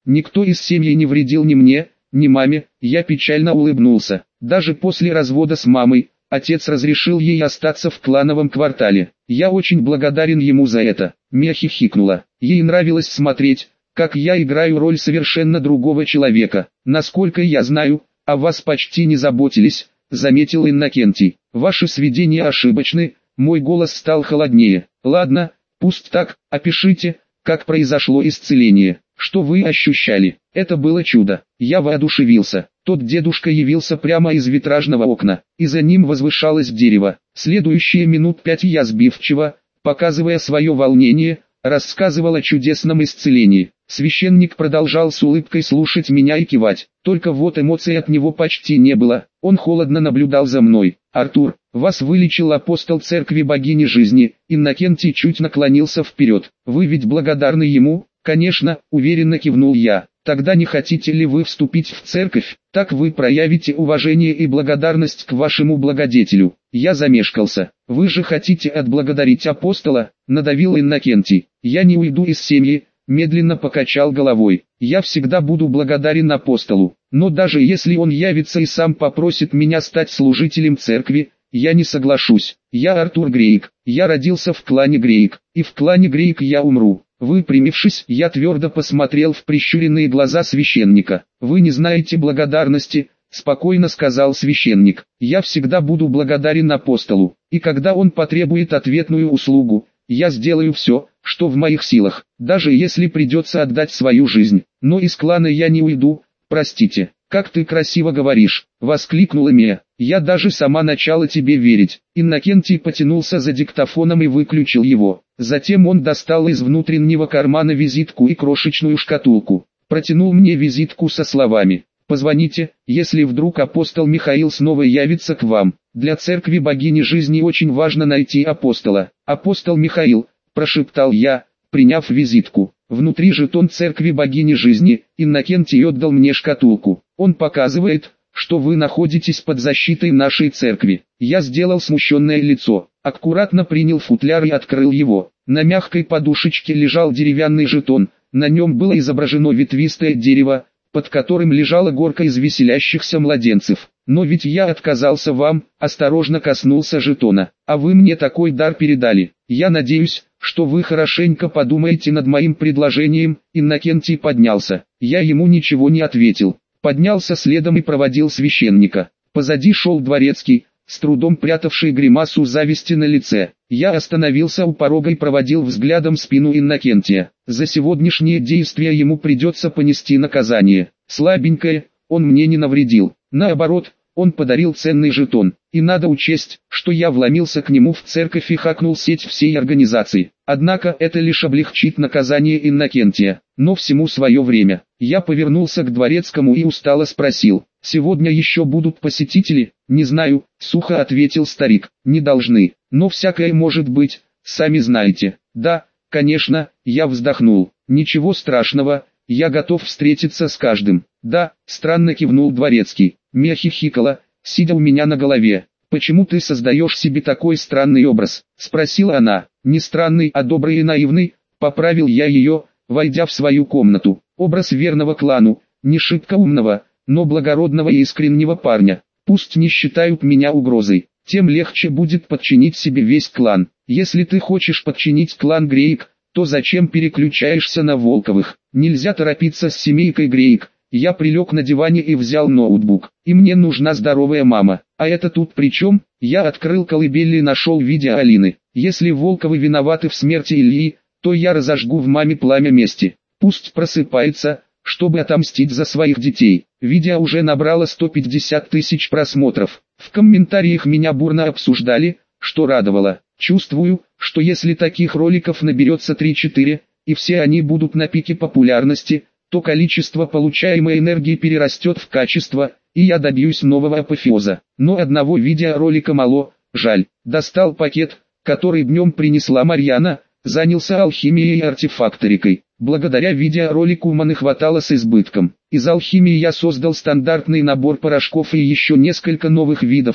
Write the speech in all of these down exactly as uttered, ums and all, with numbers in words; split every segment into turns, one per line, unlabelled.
Никто из семьи не вредил ни мне, ни маме. Я печально улыбнулся. Даже после развода с мамой, отец разрешил ей остаться в клановом квартале. Я очень благодарен ему за это. Мия хихикнула. Ей нравилось смотреть, как я играю роль совершенно другого человека. Насколько я знаю, о вас почти не заботились, заметил Иннокентий. Ваши сведения ошибочны. Мой голос стал холоднее. Ладно, пусть так, опишите, как произошло исцеление. Что вы ощущали? Это было чудо. Я воодушевился. Тот дедушка явился прямо из витражного окна, и за ним возвышалось дерево. Следующие минут пять я сбивчиво, показывая свое волнение, рассказывал о чудесном исцелении. Священник продолжал с улыбкой слушать меня и кивать. Только вот эмоций от него почти не было. Он холодно наблюдал за мной. «Артур, вас вылечил апостол церкви богини жизни». Иннокентий чуть наклонился вперед. «Вы ведь благодарны ему?» «Конечно», уверенно кивнул я. «Тогда не хотите ли вы вступить в церковь? Так вы проявите уважение и благодарность к вашему благодетелю». Я замешкался. «Вы же хотите отблагодарить апостола?» Надавил Иннокентий. «Я не уйду из семьи», медленно покачал головой. «Я всегда буду благодарен апостолу. Но даже если он явится и сам попросит меня стать служителем церкви, я не соглашусь. Я Артур Грейк. Я родился в клане Грейк, и в клане Грейк я умру». Выпрямившись, я твердо посмотрел в прищуренные глаза священника. «Вы не знаете благодарности», — спокойно сказал священник. «Я всегда буду благодарен апостолу, и когда он потребует ответную услугу, я сделаю все, что в моих силах, даже если придется отдать свою жизнь. Но из клана я не уйду, простите». «Как ты красиво говоришь», — воскликнула Мия. «Я даже сама начала тебе верить». Иннокентий потянулся за диктофоном и выключил его. Затем он достал из внутреннего кармана визитку и крошечную шкатулку. Протянул мне визитку со словами: «Позвоните, если вдруг апостол Михаил снова явится к вам. Для церкви богини жизни очень важно найти апостола». «Апостол Михаил», — прошептал я, приняв визитку. Внутри жетон церкви богини жизни. Иннокентий отдал мне шкатулку. «Он показывает, что вы находитесь под защитой нашей церкви». Я сделал смущенное лицо, аккуратно принял футляр и открыл его. На мягкой подушечке лежал деревянный жетон, на нем было изображено ветвистое дерево, под которым лежала горка из веселящихся младенцев. «Но ведь я отказался вам», — осторожно коснулся жетона, — «а вы мне такой дар передали. Я надеюсь, что вы хорошенько подумаете над моим предложением». Иннокентий поднялся. Я ему ничего не ответил. Поднялся следом и проводил священника. Позади шел дворецкий, с трудом прятавший гримасу зависти на лице. Я остановился у порога и проводил взглядом спину Иннокентия. За сегодняшнее действие ему придется понести наказание. Слабенькое, он мне не навредил. Наоборот, он подарил ценный жетон. И надо учесть, что я вломился к нему в церковь и хакнул сеть всей организации. Однако это лишь облегчит наказание Иннокентия. Но всему свое время. Я повернулся к дворецкому и устало спросил: «Сегодня еще будут посетители?» «Не знаю», — сухо ответил старик. «Не должны, но всякое может быть, сами знаете». «Да, конечно», — я вздохнул. «Ничего страшного, я готов встретиться с каждым». «Да», — странно кивнул дворецкий. Мия хихикала, сидя у меня на голове. «Почему ты создаешь себе такой странный образ?» — спросила она. «Не странный, а добрый и наивный», — поправил я ее, войдя в свою комнату. «Образ верного клану, не шибко умного, но благородного и искреннего парня. Пусть не считают меня угрозой, тем легче будет подчинить себе весь клан. Если ты хочешь подчинить клан Грейк, то зачем переключаешься на Волковых? Нельзя торопиться с семейкой Грейк». Я прилег на диване и взял ноутбук. И мне нужна здоровая мама. А это тут при чем? Я открыл колыбель и нашел видео Алины. Если Волковы виноваты в смерти Ильи, то я разожгу в маме пламя мести. Пусть просыпается, чтобы отомстить за своих детей. Видео уже набрало сто пятьдесят тысяч просмотров. В комментариях меня бурно обсуждали, что радовало. Чувствую, что если таких роликов наберется три-четыре, и все они будут на пике популярности, то количество получаемой энергии перерастет в качество, и я добьюсь нового апофеоза. Но одного видеоролика мало, жаль. Достал пакет, который днем принесла Марьяна, занялся алхимией и артефакторикой. Благодаря видеоролику маны хватало с избытком. Из алхимии я создал стандартный набор порошков и еще несколько новых видов,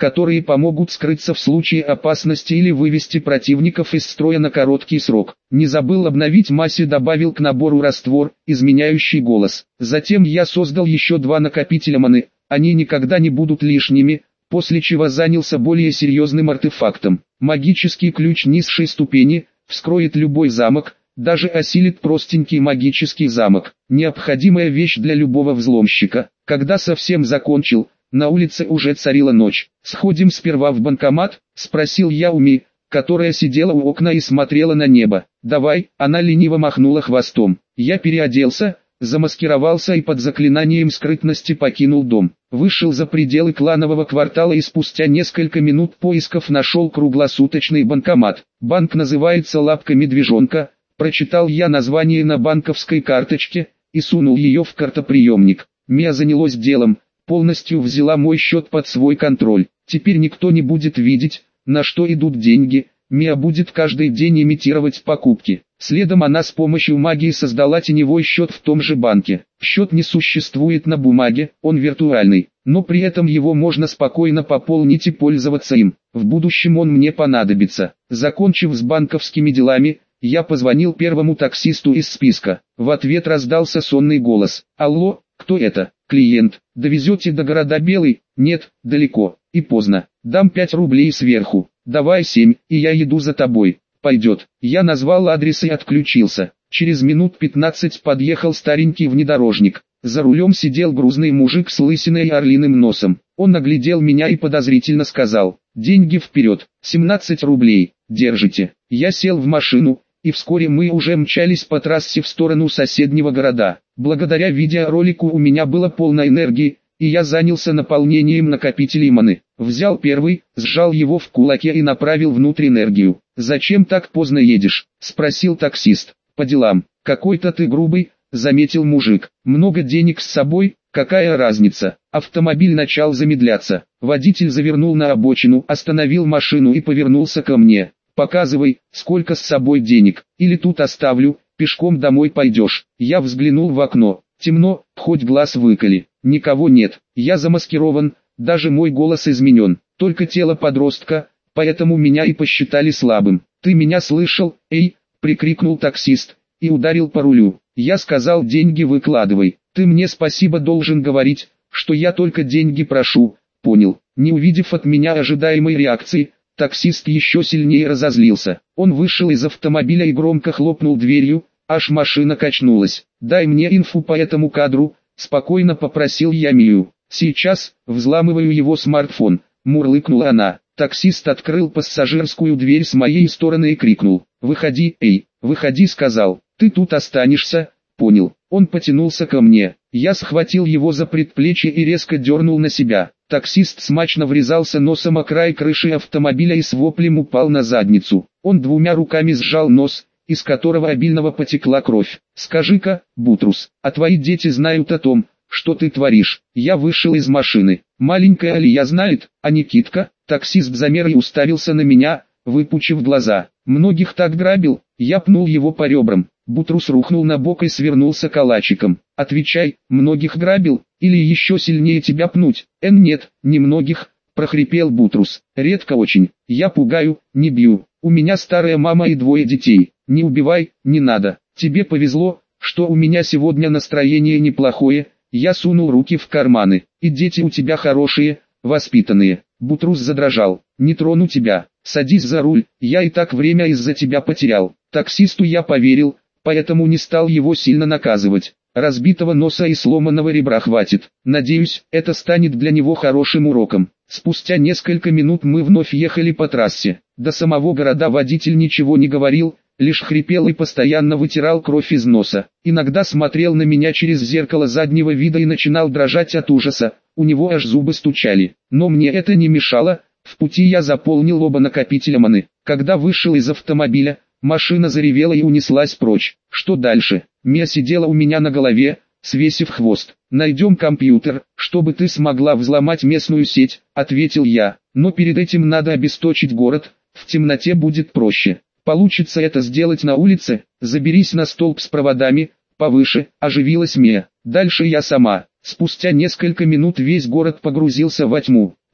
которые помогут скрыться в случае опасности или вывести противников из строя на короткий срок. Не забыл обновить мазь и добавил к набору раствор, изменяющий голос. Затем я создал еще два накопителя маны, они никогда не будут лишними, после чего занялся более серьезным артефактом. Магический ключ низшей ступени, вскроет любой замок, даже осилит простенький магический замок. Необходимая вещь для любого взломщика. Когда совсем закончил, на улице уже царила ночь. «Сходим сперва в банкомат?» – спросил я у Ми, которая сидела у окна и смотрела на небо. «Давай», – она лениво махнула хвостом. Я переоделся, замаскировался и под заклинанием скрытности покинул дом. Вышел за пределы кланового квартала и спустя несколько минут поисков нашел круглосуточный банкомат. Банк называется «Лапка медвежонка», прочитал я название на банковской карточке и сунул ее в картоприемник. Мия занялась делом, полностью взяла мой счет под свой контроль. Теперь никто не будет видеть, на что идут деньги. Мия будет каждый день имитировать покупки. Следом она с помощью магии создала теневой счет в том же банке. Счет не существует на бумаге, он виртуальный, но при этом его можно спокойно пополнить и пользоваться им. В будущем он мне понадобится. Закончив с банковскими делами, я позвонил первому таксисту из списка. В ответ раздался сонный голос. «Алло, кто это?» «Клиент. Довезете до города Белый?» «Нет, далеко. И поздно. Дам пять рублей сверху. Давай семь, и я еду за тобой». «Пойдет». Я назвал адрес и отключился. Через минут пятнадцать подъехал старенький внедорожник. За рулем сидел грузный мужик с лысиной и орлиным носом. Он оглядел меня и подозрительно сказал: «Деньги вперед, семнадцать рублей, держите». Я сел в машину, и вскоре мы уже мчались по трассе в сторону соседнего города. Благодаря видеоролику у меня было полно энергии, и я занялся наполнением накопителей маны. Взял первый, сжал его в кулаке и направил внутрь энергию. «Зачем так поздно едешь?» – спросил таксист. «По делам». «Какой-то ты грубый», – заметил мужик. «Много денег с собой? Какая разница?» Автомобиль начал замедляться. Водитель завернул на обочину, остановил машину и повернулся ко мне. «Показывай, сколько с собой денег, или тут оставлю, пешком домой пойдешь». Я взглянул в окно. Темно, хоть глаз выколи. Никого нет. Я замаскирован, даже мой голос изменен. Только тело подростка, поэтому меня и посчитали слабым. «Ты меня слышал, эй?» – прикрикнул таксист и ударил по рулю. Я сказал: «Деньги выкладывай». «Ты мне спасибо должен говорить, что я только деньги прошу». «Понял». Не увидев от меня ожидаемой реакции, таксист еще сильнее разозлился. Он вышел из автомобиля и громко хлопнул дверью, аж машина качнулась. «Дай мне инфу по этому кадру», – спокойно попросил я Мию. «Сейчас», – взламываю его смартфон, – мурлыкнула она. Таксист открыл пассажирскую дверь с моей стороны и крикнул: «Выходи, эй, выходи», сказал. «Ты тут останешься?» «Понял». Он потянулся ко мне. Я схватил его за предплечье и резко дернул на себя. Таксист смачно врезался носом о край крыши автомобиля и с воплем упал на задницу. Он двумя руками сжал нос, из которого обильного потекла кровь. «Скажи-ка, Бутрус, а твои дети знают о том, что ты творишь?» Я вышел из машины. «Маленькая Алия знает, а Никитка?» Таксист замер и уставился на меня, выпучив глаза. «Многих так грабил?» Я пнул его по ребрам. Бутрус рухнул на бок и свернулся калачиком. «Отвечай, многих грабил, или еще сильнее тебя пнуть?» «Эн, нет, не многих», – прохрипел Бутрус. «Редко очень. Я пугаю, не бью. У меня старая мама и двое детей. Не убивай, не надо. Тебе повезло, что у меня сегодня настроение неплохое». Я сунул руки в карманы. «И дети у тебя хорошие, воспитанные». Бутрус задрожал. «Не трону тебя. Садись за руль, я и так время из-за тебя потерял». Таксисту я поверил, поэтому не стал его сильно наказывать. Разбитого носа и сломанного ребра хватит. Надеюсь, это станет для него хорошим уроком. Спустя несколько минут мы вновь ехали по трассе. До самого города водитель ничего не говорил, лишь хрипел и постоянно вытирал кровь из носа. Иногда смотрел на меня через зеркало заднего вида и начинал дрожать от ужаса, у него аж зубы стучали. Но мне это не мешало, в пути я заполнил оба накопителя маны. Когда вышел из автомобиля, машина заревела и унеслась прочь. Что дальше? Мия сидела у меня на голове, свесив хвост. «Найдем компьютер, чтобы ты смогла взломать местную сеть», — ответил я. «Но перед этим надо обесточить город, в темноте будет проще». «Получится это сделать на улице? Заберись на столб с проводами, повыше», — оживилась Мия. «Дальше я сама». Спустя несколько минут весь город погрузился во тьму.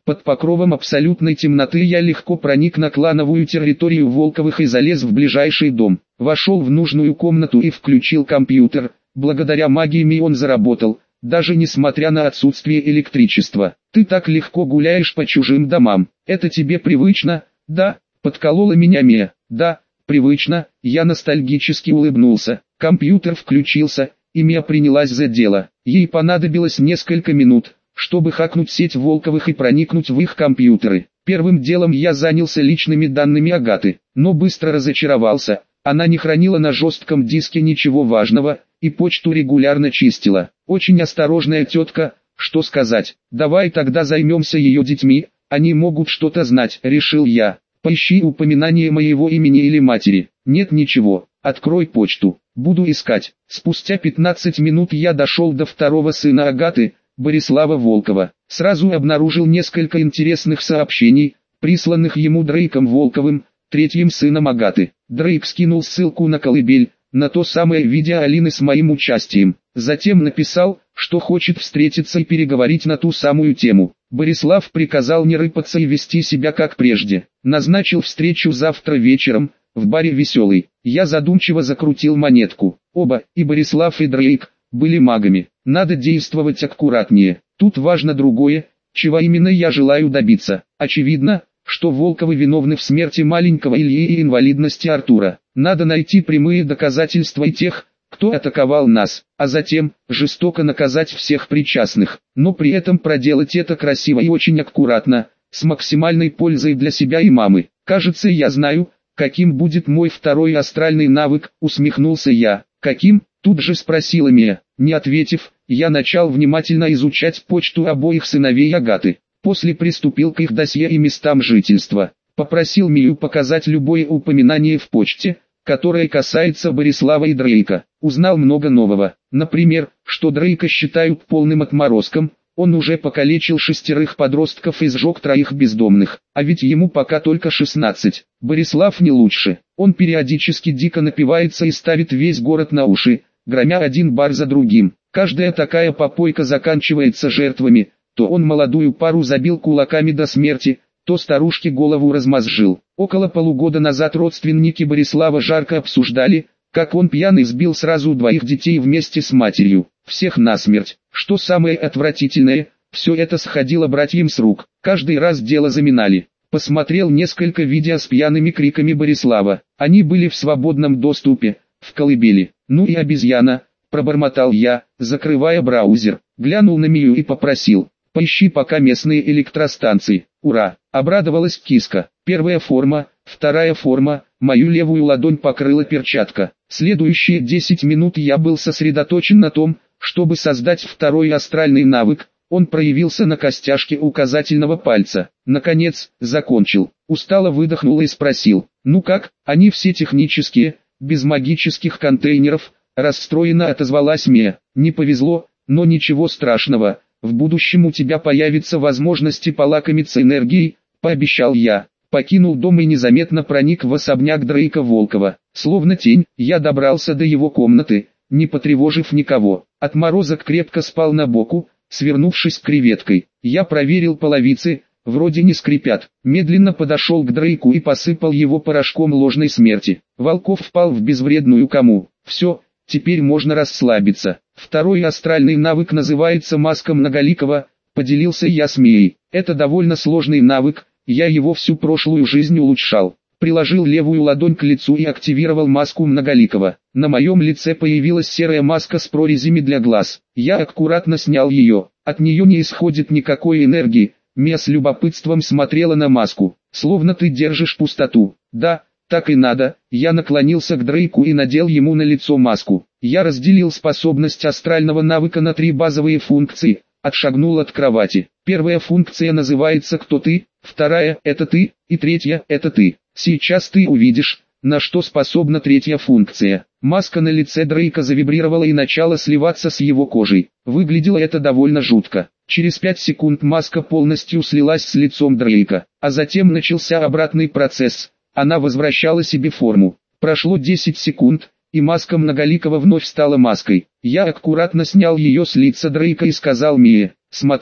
Под покровом абсолютной темноты я легко проник на клановую территорию Волковых и залез в ближайший дом. Вошел в нужную комнату и включил компьютер. Благодаря магии Ми он заработал, даже несмотря на отсутствие электричества. «Ты так легко гуляешь по чужим домам. Это тебе привычно?» «Да», — подколола меня Мия. «Да, привычно», — я ностальгически улыбнулся. Компьютер включился, и Мия принялась за дело. Ей понадобилось несколько минут, чтобы хакнуть сеть Волковых и проникнуть в их компьютеры. Первым делом я занялся личными данными Агаты, но быстро разочаровался. Она не хранила на жестком диске ничего важного, и почту регулярно чистила. Очень осторожная тетка, что сказать. «Давай тогда займемся ее детьми, они могут что-то знать», — решил я. «Поищи упоминание моего имени или матери». «Нет ничего, открой почту, буду искать». Спустя пятнадцать минут я дошел до второго сына Агаты, Борислава Волкова. Сразу обнаружил несколько интересных сообщений, присланных ему Дрейком Волковым, третьим сыном Агаты. Дрейк скинул ссылку на колыбель, на то самое видео Алины с моим участием. Затем написал, что хочет встретиться и переговорить на ту самую тему. Борислав приказал не рыпаться и вести себя как прежде. Назначил встречу завтра вечером, в баре «Веселый». Я задумчиво закрутил монетку. Оба, и Борислав, и Дрейк, были магами. Надо действовать аккуратнее. Тут важно другое, чего именно я желаю добиться. Очевидно, что Волковы виновны в смерти маленького Ильи и инвалидности Артура. Надо найти прямые доказательства и тех, кто атаковал нас, а затем жестоко наказать всех причастных. Но при этом проделать это красиво и очень аккуратно, с максимальной пользой для себя и мамы. «Кажется, я знаю, каким будет мой второй астральный навык», — усмехнулся я. «Каким?» — тут же спросила Мия. Не ответив, я начал внимательно изучать почту обоих сыновей Агаты. После приступил к их досье и местам жительства. Попросил Мию показать любое упоминание в почте, которое касается Борислава и Дрейка. Узнал много нового. Например, что Дрейка считают полным отморозком, он уже покалечил шестерых подростков и сжег троих бездомных, а ведь ему пока только шестнадцать. Борислав не лучше. Он периодически дико напивается и ставит весь город на уши, громя один бар за другим. Каждая такая попойка заканчивается жертвами. То он молодую пару забил кулаками до смерти, то старушке голову размозжил. Около полугода назад родственники Борислава жарко обсуждали, как он пьяный сбил сразу двоих детей вместе с матерью, всех насмерть. Что самое отвратительное, все это сходило братьям с рук, каждый раз дело заминали. Посмотрел несколько видео с пьяными криками Борислава, они были в свободном доступе, в колыбели. «Ну и обезьяна», пробормотал я, закрывая браузер, глянул на Мию и попросил: «Поищи пока местные электростанции». «Ура!» — обрадовалась киска. Первая форма, вторая форма, мою левую ладонь покрыла перчатка. Следующие десять минут я был сосредоточен на том, чтобы создать второй астральный навык. Он проявился на костяшке указательного пальца. Наконец, закончил. Устало выдохнул и спросил: «Ну как, они все технические, без магических контейнеров?» Расстроенно отозвалась Мия. «Не повезло, но ничего страшного. В будущем у тебя появится возможность полакомиться энергией», — пообещал я. Покинул дом и незаметно проник в особняк Дрейка Волкова. Словно тень, я добрался до его комнаты, не потревожив никого. Отморозок крепко спал на боку, свернувшись креветкой. Я проверил половицы, вроде не скрипят. Медленно подошел к Дрейку и посыпал его порошком ложной смерти. Волков впал в безвредную кому. Все, теперь можно расслабиться. Второй астральный навык называется «Маска Многоликого», поделился я с Мией. Это довольно сложный навык, я его всю прошлую жизнь улучшал. Приложил левую ладонь к лицу и активировал маску Многоликого. На моем лице появилась серая маска с прорезями для глаз. Я аккуратно снял ее. От нее не исходит никакой энергии. Мия с любопытством смотрела на маску. «Словно ты держишь пустоту». «Да, так и надо». Я наклонился к Дрейку и надел ему на лицо маску. Я разделил способность астрального навыка на три базовые функции. Отшагнул от кровати. Первая функция называется «Кто ты?», вторая – «Это ты», и третья – «Это ты». Сейчас ты увидишь, на что способна третья функция. Маска на лице Дрейка завибрировала и начала сливаться с его кожей. Выглядело это довольно жутко. Через пять секунд маска полностью слилась с лицом Дрейка, а затем начался обратный процесс. Она возвращала себе форму. Прошло десять секунд, и маска Многоликого вновь стала маской. Я аккуратно снял ее с лица Дрейка и сказал Мие: «Смотри».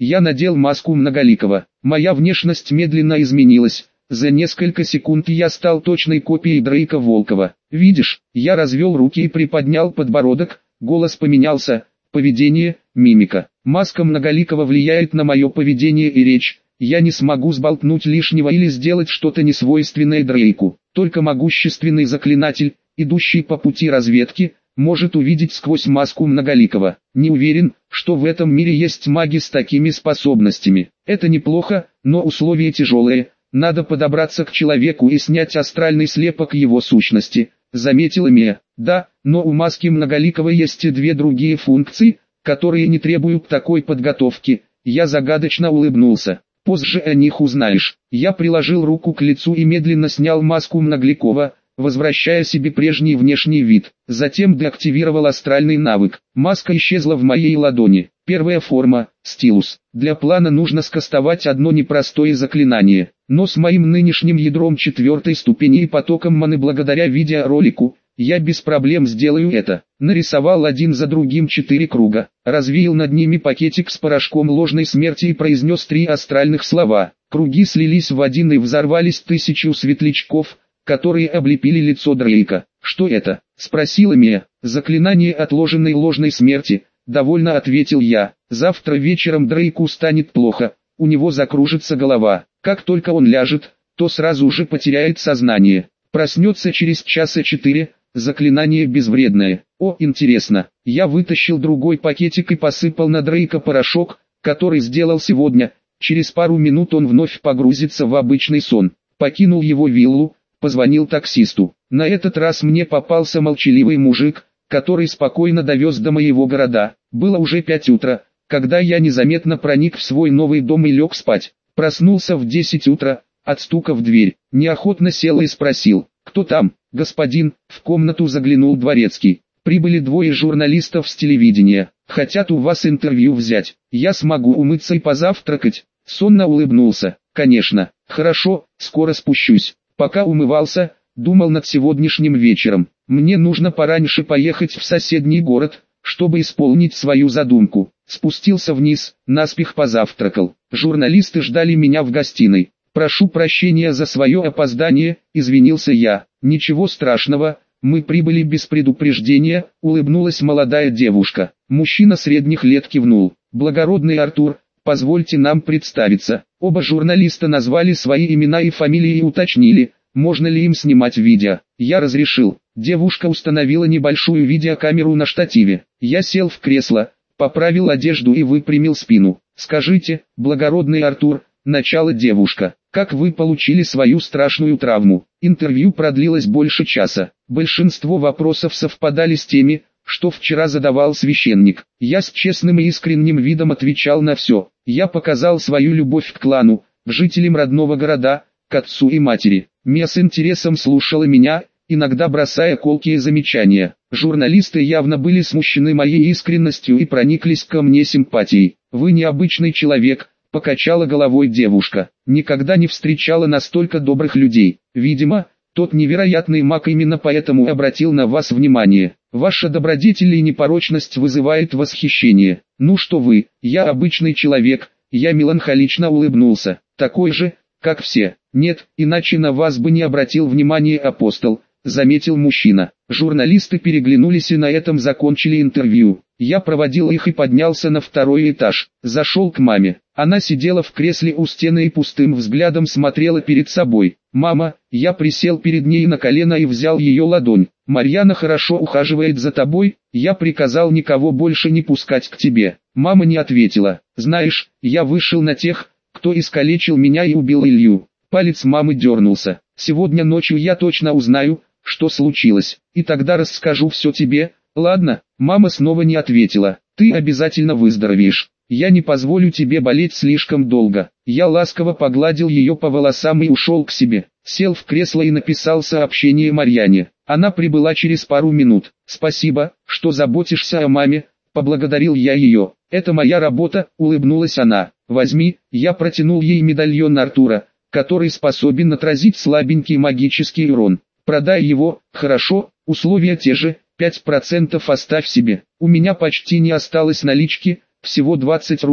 Я надел маску Многоликого. Моя внешность медленно изменилась. За несколько секунд я стал точной копией Дрейка Волкова. Видишь, я развел руки и приподнял подбородок, голос поменялся, поведение, мимика. Маска Многоликого влияет на мое поведение и речь. Я не смогу сболтнуть лишнего или сделать что-то несвойственное Дрейку. Только могущественный заклинатель, идущий по пути разведки, может увидеть сквозь маску Многоликого. Не уверен, что в этом мире есть маги с такими способностями. Это неплохо, но условия тяжелые. Надо подобраться к человеку и снять астральный слепок его сущности, заметила Мия. Да, но у маски Многоликого есть и две другие функции, которые не требуют такой подготовки. Я загадочно улыбнулся. Позже о них узнаешь. Я приложил руку к лицу и медленно снял маску Многоликого, возвращая себе прежний внешний вид. Затем деактивировал астральный навык. Маска исчезла в моей ладони. Первая форма – стилус. Для плана нужно скастовать одно непростое заклинание. Но с моим нынешним ядром четвертой ступени и потоком маны благодаря видеоролику, я без проблем сделаю это. Нарисовал один за другим четыре круга, развеял над ними пакетик с порошком ложной смерти и произнес три астральных слова. Круги слились в один и взорвались тысячу светлячков, которые облепили лицо Дрейка. «Что это?» – спросила Мия. «Заклинание отложенной ложной смерти», – довольно ответил я. «Завтра вечером Дрейку станет плохо, у него закружится голова. Как только он ляжет, то сразу же потеряет сознание. Проснется через часа четыре, заклинание безвредное. О, интересно». Я вытащил другой пакетик и посыпал на Дрейка порошок, который сделал сегодня. Через пару минут он вновь погрузится в обычный сон. Покинул его виллу. Позвонил таксисту. На этот раз мне попался молчаливый мужик, который спокойно довез до моего города. Было уже пять утра, когда я незаметно проник в свой новый дом и лег спать. Проснулся в десять утра, от стука в дверь. Неохотно сел и спросил: «Кто там?» «Господин», в комнату заглянул дворецкий. «Прибыли двое журналистов с телевидения. Хотят у вас интервью взять. Я смогу умыться и позавтракать?» Сонно улыбнулся. «Конечно. Хорошо, скоро спущусь». Пока умывался, думал над сегодняшним вечером. Мне нужно пораньше поехать в соседний город, чтобы исполнить свою задумку. Спустился вниз, наспех позавтракал. Журналисты ждали меня в гостиной. «Прошу прощения за свое опоздание», — извинился я. «Ничего страшного, мы прибыли без предупреждения», — улыбнулась молодая девушка. Мужчина средних лет кивнул. «Благородный Артур, позвольте нам представиться». Оба журналиста назвали свои имена и фамилии и уточнили, можно ли им снимать видео. Я разрешил. Девушка установила небольшую видеокамеру на штативе. Я сел в кресло, поправил одежду и выпрямил спину. «Скажите, благородный Артур», — начала девушка, — «как вы получили свою страшную травму?» Интервью продлилось больше часа. Большинство вопросов совпадали с теми, что вчера задавал священник. Я с честным и искренним видом отвечал на все. Я показал свою любовь к клану, к жителям родного города, к отцу и матери. Мия с интересом слушала меня, иногда бросая колкие замечания. Журналисты явно были смущены моей искренностью и прониклись ко мне симпатией. «Вы необычный человек», — покачала головой девушка. «Никогда не встречала настолько добрых людей. Видимо, тот невероятный маг именно поэтому обратил на вас внимание. Ваша добродетель и непорочность вызывает восхищение. Ну что вы, я обычный человек», — я меланхолично улыбнулся. «Такой же, как все. Нет, иначе на вас бы не обратил внимания апостол», — заметил мужчина. Журналисты переглянулись и на этом закончили интервью. Я проводил их и поднялся на второй этаж. Зашел к маме. Она сидела в кресле у стены и пустым взглядом смотрела перед собой. «Мама», я присел перед ней на колено и взял ее ладонь. «Марьяна хорошо ухаживает за тобой, я приказал никого больше не пускать к тебе». Мама не ответила. «Знаешь, я вышел на тех, кто искалечил меня и убил Илью». Палец мамы дернулся. «Сегодня ночью я точно узнаю, что случилось, и тогда расскажу все тебе, ладно?» Мама снова не ответила. «Ты обязательно выздоровеешь. Я не позволю тебе болеть слишком долго». Я ласково погладил ее по волосам и ушел к себе. Сел в кресло и написал сообщение Марьяне. Она прибыла через пару минут. «Спасибо, что заботишься о маме», — поблагодарил я ее. «Это моя работа», — улыбнулась она. «Возьми», — я протянул ей медальон Артура, который способен отразить слабенький магический урон. «Продай его, хорошо, условия те же, пять процентов оставь себе. У меня почти не осталось налички, всего двадцать рублей».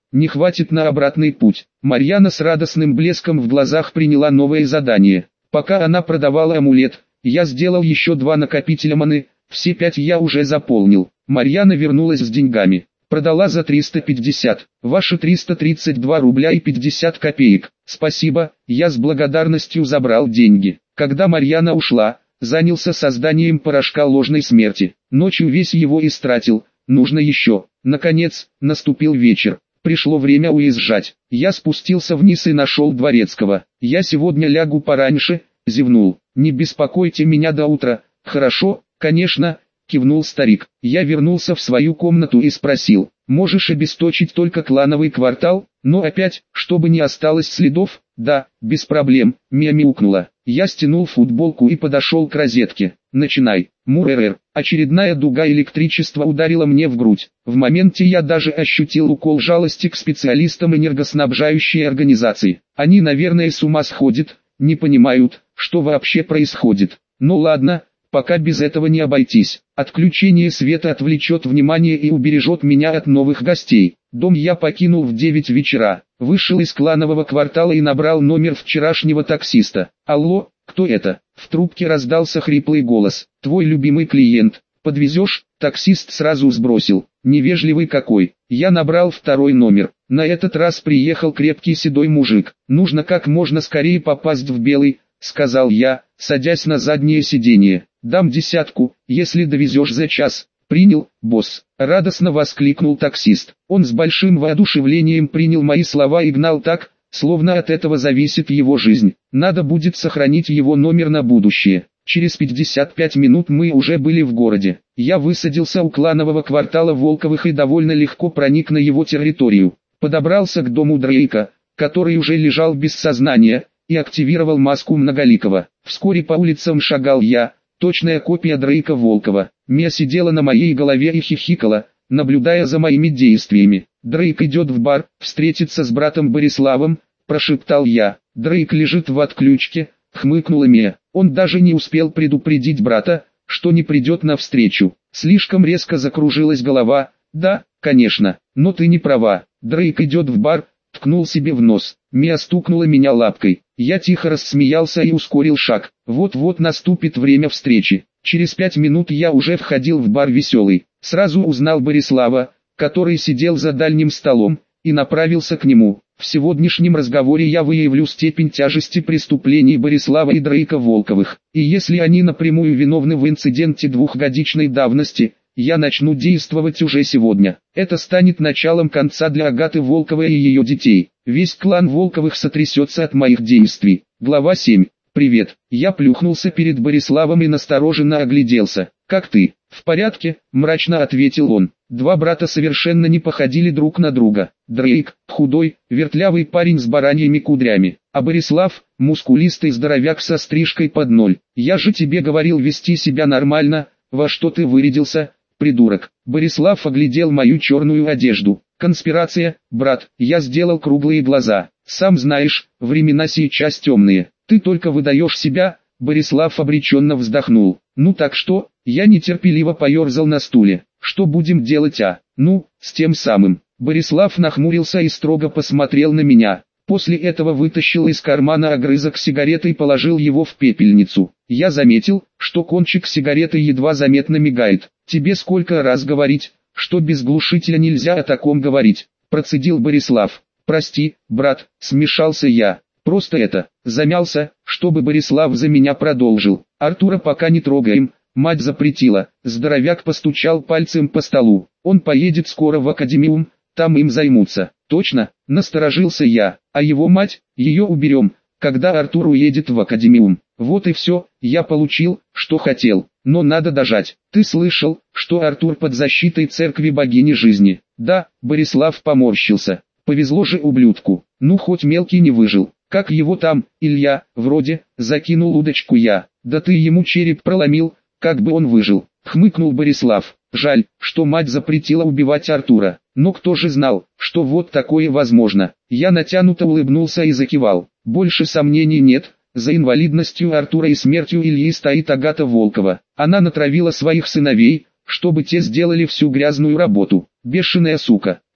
не хватит на обратный путь. Марьяна с радостным блеском в глазах приняла новое задание. Пока она продавала амулет, я сделал еще два накопителя маны, все пять я уже заполнил. Марьяна вернулась с деньгами. Продала за триста пятьдесят, ваши триста тридцать два рубля и пятьдесят копеек. Спасибо, я с благодарностью забрал деньги. Когда Марьяна ушла, занялся созданием порошка ложной смерти. Ночью весь его истратил, нужно еще. Наконец, наступил вечер. Пришло время уезжать. Я спустился вниз и нашел Дворецкого. Я сегодня лягу пораньше, зевнул. Не беспокойте меня до утра. Хорошо, конечно, кивнул старик. Я вернулся в свою комнату и спросил: можешь обесточить только клановый квартал, но опять, чтобы не осталось следов? Да, без проблем, Мия мяукнула. Я стянул футболку и подошел к розетке. Начинай. Муррр. Очередная дуга электричества ударила мне в грудь. В моменте я даже ощутил укол жалости к специалистам энергоснабжающей организации. Они, наверное, с ума сходят, не понимают, что вообще происходит. Ну ладно, пока без этого не обойтись. Отключение света отвлечет внимание и убережет меня от новых гостей. Дом я покинул в девять вечера. Вышел из кланового квартала и набрал номер вчерашнего таксиста. Алло, кто это? В трубке раздался хриплый голос. Твой любимый клиент. Подвезешь? Таксист сразу сбросил. Невежливый какой. Я набрал второй номер. На этот раз приехал крепкий седой мужик. Нужно как можно скорее попасть в Белый, сказал я, садясь на заднее сиденье. Дам десятку, если довезешь за час. Принял, босс. Радостно воскликнул таксист. Он с большим воодушевлением принял мои слова и гнал так, словно от этого зависит его жизнь. Надо будет сохранить его номер на будущее. Через пятьдесят пять минут мы уже были в городе. Я высадился у кланового квартала Волковых и довольно легко проник на его территорию. Подобрался к дому Дрейка, который уже лежал без сознания, и активировал маску Многоликого. Вскоре по улицам шагал я, точная копия Дрейка Волкова. Мия сидела на моей голове и хихикала, наблюдая за моими действиями. Дрейк идет в бар, встретиться с братом Бориславом, прошептал я. Дрейк лежит в отключке, хмыкнула Мия. Он даже не успел предупредить брата, что не придет навстречу. Слишком резко закружилась голова. Да, конечно, но ты не права. Дрейк идет в бар, ткнул себе в нос. Мия стукнула меня лапкой. Я тихо рассмеялся и ускорил шаг. Вот-вот наступит время встречи. Через пять минут я уже входил в бар «Веселый». Сразу узнал Борислава, который сидел за дальним столом, и направился к нему. В сегодняшнем разговоре я выявлю степень тяжести преступлений Борислава и Дрейка Волковых. И если они напрямую виновны в инциденте двухгодичной давности, я начну действовать уже сегодня. Это станет началом конца для Агаты Волковой и ее детей. Весь клан Волковых сотрясется от моих действий. Глава семь. «Привет». Я плюхнулся перед Бориславом и настороженно огляделся. «Как ты?» «В порядке», – мрачно ответил он. Два брата совершенно не походили друг на друга. Дрейк – худой, вертлявый парень с бараньими кудрями, а Борислав – мускулистый здоровяк со стрижкой под ноль. «Я же тебе говорил вести себя нормально, во что ты вырядился, придурок?» Борислав оглядел мою черную одежду. «Конспирация, брат», я сделал круглые глаза. «Сам знаешь, времена сейчас темные. Ты только выдаешь себя», Борислав обреченно вздохнул. «Ну так что?» Я нетерпеливо поерзал на стуле. «Что будем делать, а?» «Ну, с тем самым». Борислав нахмурился и строго посмотрел на меня. После этого вытащил из кармана огрызок сигареты и положил его в пепельницу. Я заметил, что кончик сигареты едва заметно мигает. «Тебе сколько раз говорить, что без глушителя нельзя о таком говорить?» Процедил Борислав. «Прости, брат», смешался я. «Просто это». Замялся, чтобы Борислав за меня продолжил. «Артура пока не трогаем, мать запретила». Здоровяк постучал пальцем по столу. «Он поедет скоро в академиум, там им займутся». «Точно?» – насторожился я. «А его мать, ее уберем, когда Артур уедет в академиум». Вот и все, я получил, что хотел, но надо дожать. «Ты слышал, что Артур под защитой церкви богини жизни?» «Да», Борислав поморщился. «Повезло же ублюдку, ну хоть мелкий не выжил». «Как его там, Илья, вроде, закинул удочку я». «Да ты ему череп проломил, как бы он выжил», хмыкнул Борислав. «Жаль, что мать запретила убивать Артура, но кто же знал, что вот такое возможно». Я натянуто улыбнулся и закивал. Больше сомнений нет, за инвалидностью Артура и смертью Ильи стоит Агата Волкова. Она натравила своих сыновей, чтобы те сделали всю грязную работу. Бешеная сука.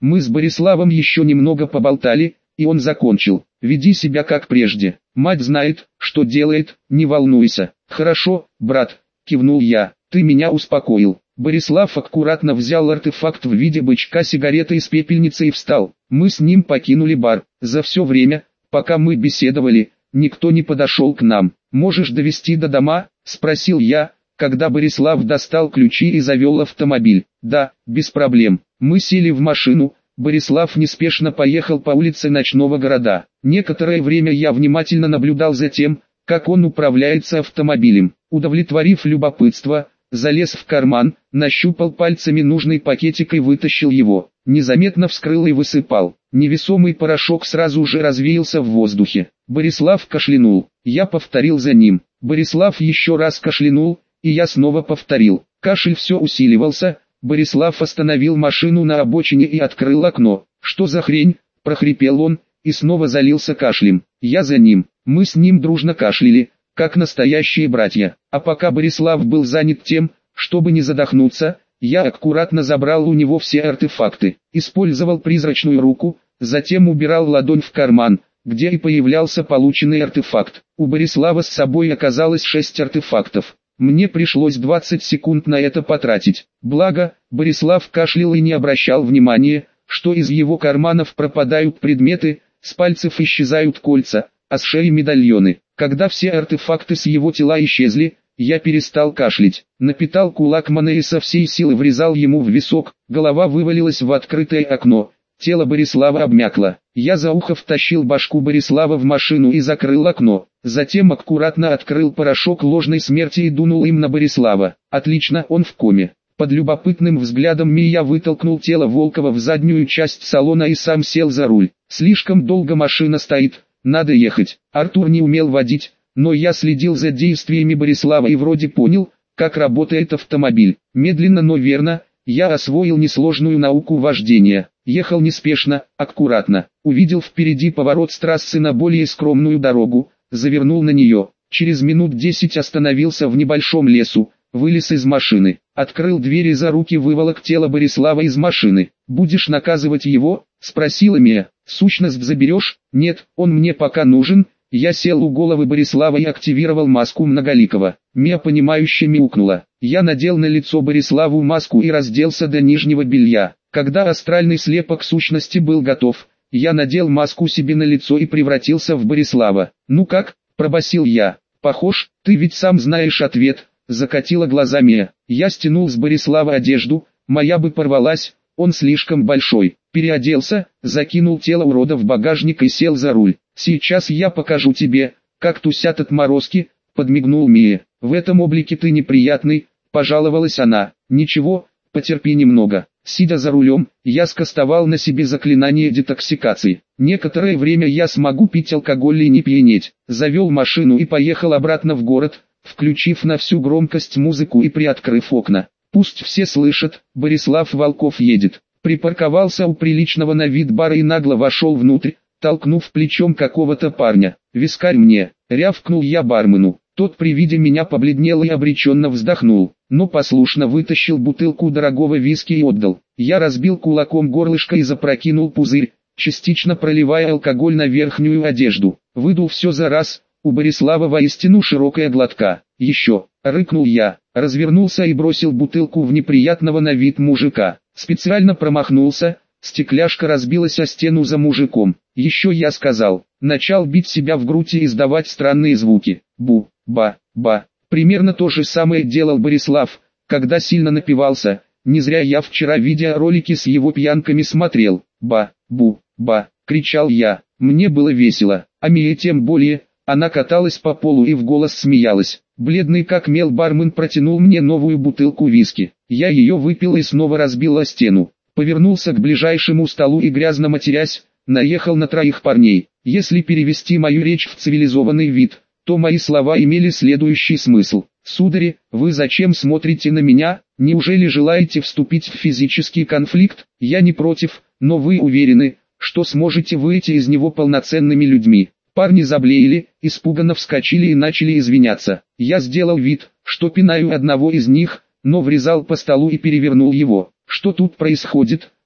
Мы с Бориславом еще немного поболтали, и он закончил: «Веди себя как прежде. Мать знает, что делает, не волнуйся». «Хорошо, брат», — кивнул я, — «ты меня успокоил». Борислав аккуратно взял артефакт в виде бычка сигареты из пепельницы и встал. Мы с ним покинули бар. За все время, пока мы беседовали, никто не подошел к нам. «Можешь довести до дома?» — спросил я, когда Борислав достал ключи и завел автомобиль. «Да, без проблем». Мы сели в машину. Борислав неспешно поехал по улице ночного города. Некоторое время я внимательно наблюдал за тем, как он управляется автомобилем. Удовлетворив любопытство, залез в карман, нащупал пальцами нужный пакетик и вытащил его. Незаметно вскрыл и высыпал. Невесомый порошок сразу же развеялся в воздухе. Борислав кашлянул. Я повторил за ним. Борислав еще раз кашлянул, и я снова повторил. Кашель все усиливался. Борислав остановил машину на обочине и открыл окно. «Что за хрень?» – прохрипел он, и снова залился кашлем. Я за ним. Мы с ним дружно кашляли, как настоящие братья. А пока Борислав был занят тем, чтобы не задохнуться, я аккуратно забрал у него все артефакты. Использовал призрачную руку, затем убирал ладонь в карман, где и появлялся полученный артефакт. У Борислава с собой оказалось шесть артефактов. Мне пришлось двадцать секунд на это потратить. Благо, Борислав кашлял и не обращал внимания, что из его карманов пропадают предметы, с пальцев исчезают кольца, а с шеи медальоны. Когда все артефакты с его тела исчезли, я перестал кашлять. Напитал кулак маны и со всей силы врезал ему в висок, голова вывалилась в открытое окно. Тело Борислава обмякло. Я за ухо втащил башку Борислава в машину и закрыл окно. Затем аккуратно открыл порошок ложной смерти и дунул им на Борислава. Отлично, он в коме. Под любопытным взглядом Ми я вытолкнул тело Волкова в заднюю часть салона и сам сел за руль. Слишком долго машина стоит, надо ехать. Артур не умел водить, но я следил за действиями Борислава и вроде понял, как работает автомобиль. Медленно, но верно, я освоил несложную науку вождения. Ехал неспешно, аккуратно. Увидел впереди поворот с трассы на более скромную дорогу, завернул на нее. Через минут десять остановился в небольшом лесу, вылез из машины, открыл дверь и за руки выволок тело Борислава из машины. «Будешь наказывать его?» – спросила Мия. «Сущность заберешь?» «Нет, он мне пока нужен». Я сел у головы Борислава и активировал маску Многоликого. Мия понимающе мяукнула. Я надел на лицо Бориславу маску и разделся до нижнего белья. Когда астральный слепок сущности был готов, я надел маску себе на лицо и превратился в Борислава. «Ну как?» – пробасил я. «Похож, ты ведь сам знаешь ответ», – закатила глаза Мия. Я стянул с Борислава одежду, моя бы порвалась, он слишком большой. Переоделся, закинул тело урода в багажник и сел за руль. «Сейчас я покажу тебе, как тусят отморозки», – подмигнул Мия. «В этом облике ты неприятный», – пожаловалась она. «Ничего, потерпи немного». Сидя за рулем, я скастовал на себе заклинание детоксикации. Некоторое время я смогу пить алкоголь и не пьянеть. Завел машину и поехал обратно в город, включив на всю громкость музыку и приоткрыв окна. Пусть все слышат, Борислав Волков едет. Припарковался у приличного на вид бара и нагло вошел внутрь, толкнув плечом какого-то парня. «Вискарь мне!» — рявкнул я бармену. Тот при виде меня побледнел и обреченно вздохнул, но послушно вытащил бутылку дорогого виски и отдал. Я разбил кулаком горлышко и запрокинул пузырь, частично проливая алкоголь на верхнюю одежду. Выдул все за раз, у Борислава воистину широкая глотка. «Еще!» — рыкнул я, развернулся и бросил бутылку в неприятного на вид мужика. Специально промахнулся, стекляшка разбилась о стену за мужиком. «Еще!» я сказал, начал бить себя в грудь и издавать странные звуки. Бу. Ба-ба. Примерно то же самое делал Борислав, когда сильно напивался. Не зря я вчера видеоролики с его пьянками смотрел. Ба-бу-ба, кричал я. Мне было весело, а Мия тем более. Она каталась по полу и в голос смеялась. Бледный как мел бармен протянул мне новую бутылку виски. Я ее выпил и снова разбил о стену. Повернулся к ближайшему столу и, грязно матерясь, наехал на троих парней. Если перевести мою речь в цивилизованный вид, то мои слова имели следующий смысл. «Судари, вы зачем смотрите на меня? Неужели желаете вступить в физический конфликт? Я не против, но вы уверены, что сможете выйти из него полноценными людьми?» Парни заблеяли, испуганно вскочили и начали извиняться. Я сделал вид, что пинаю одного из них, но врезал по столу и перевернул его. «Что тут происходит?»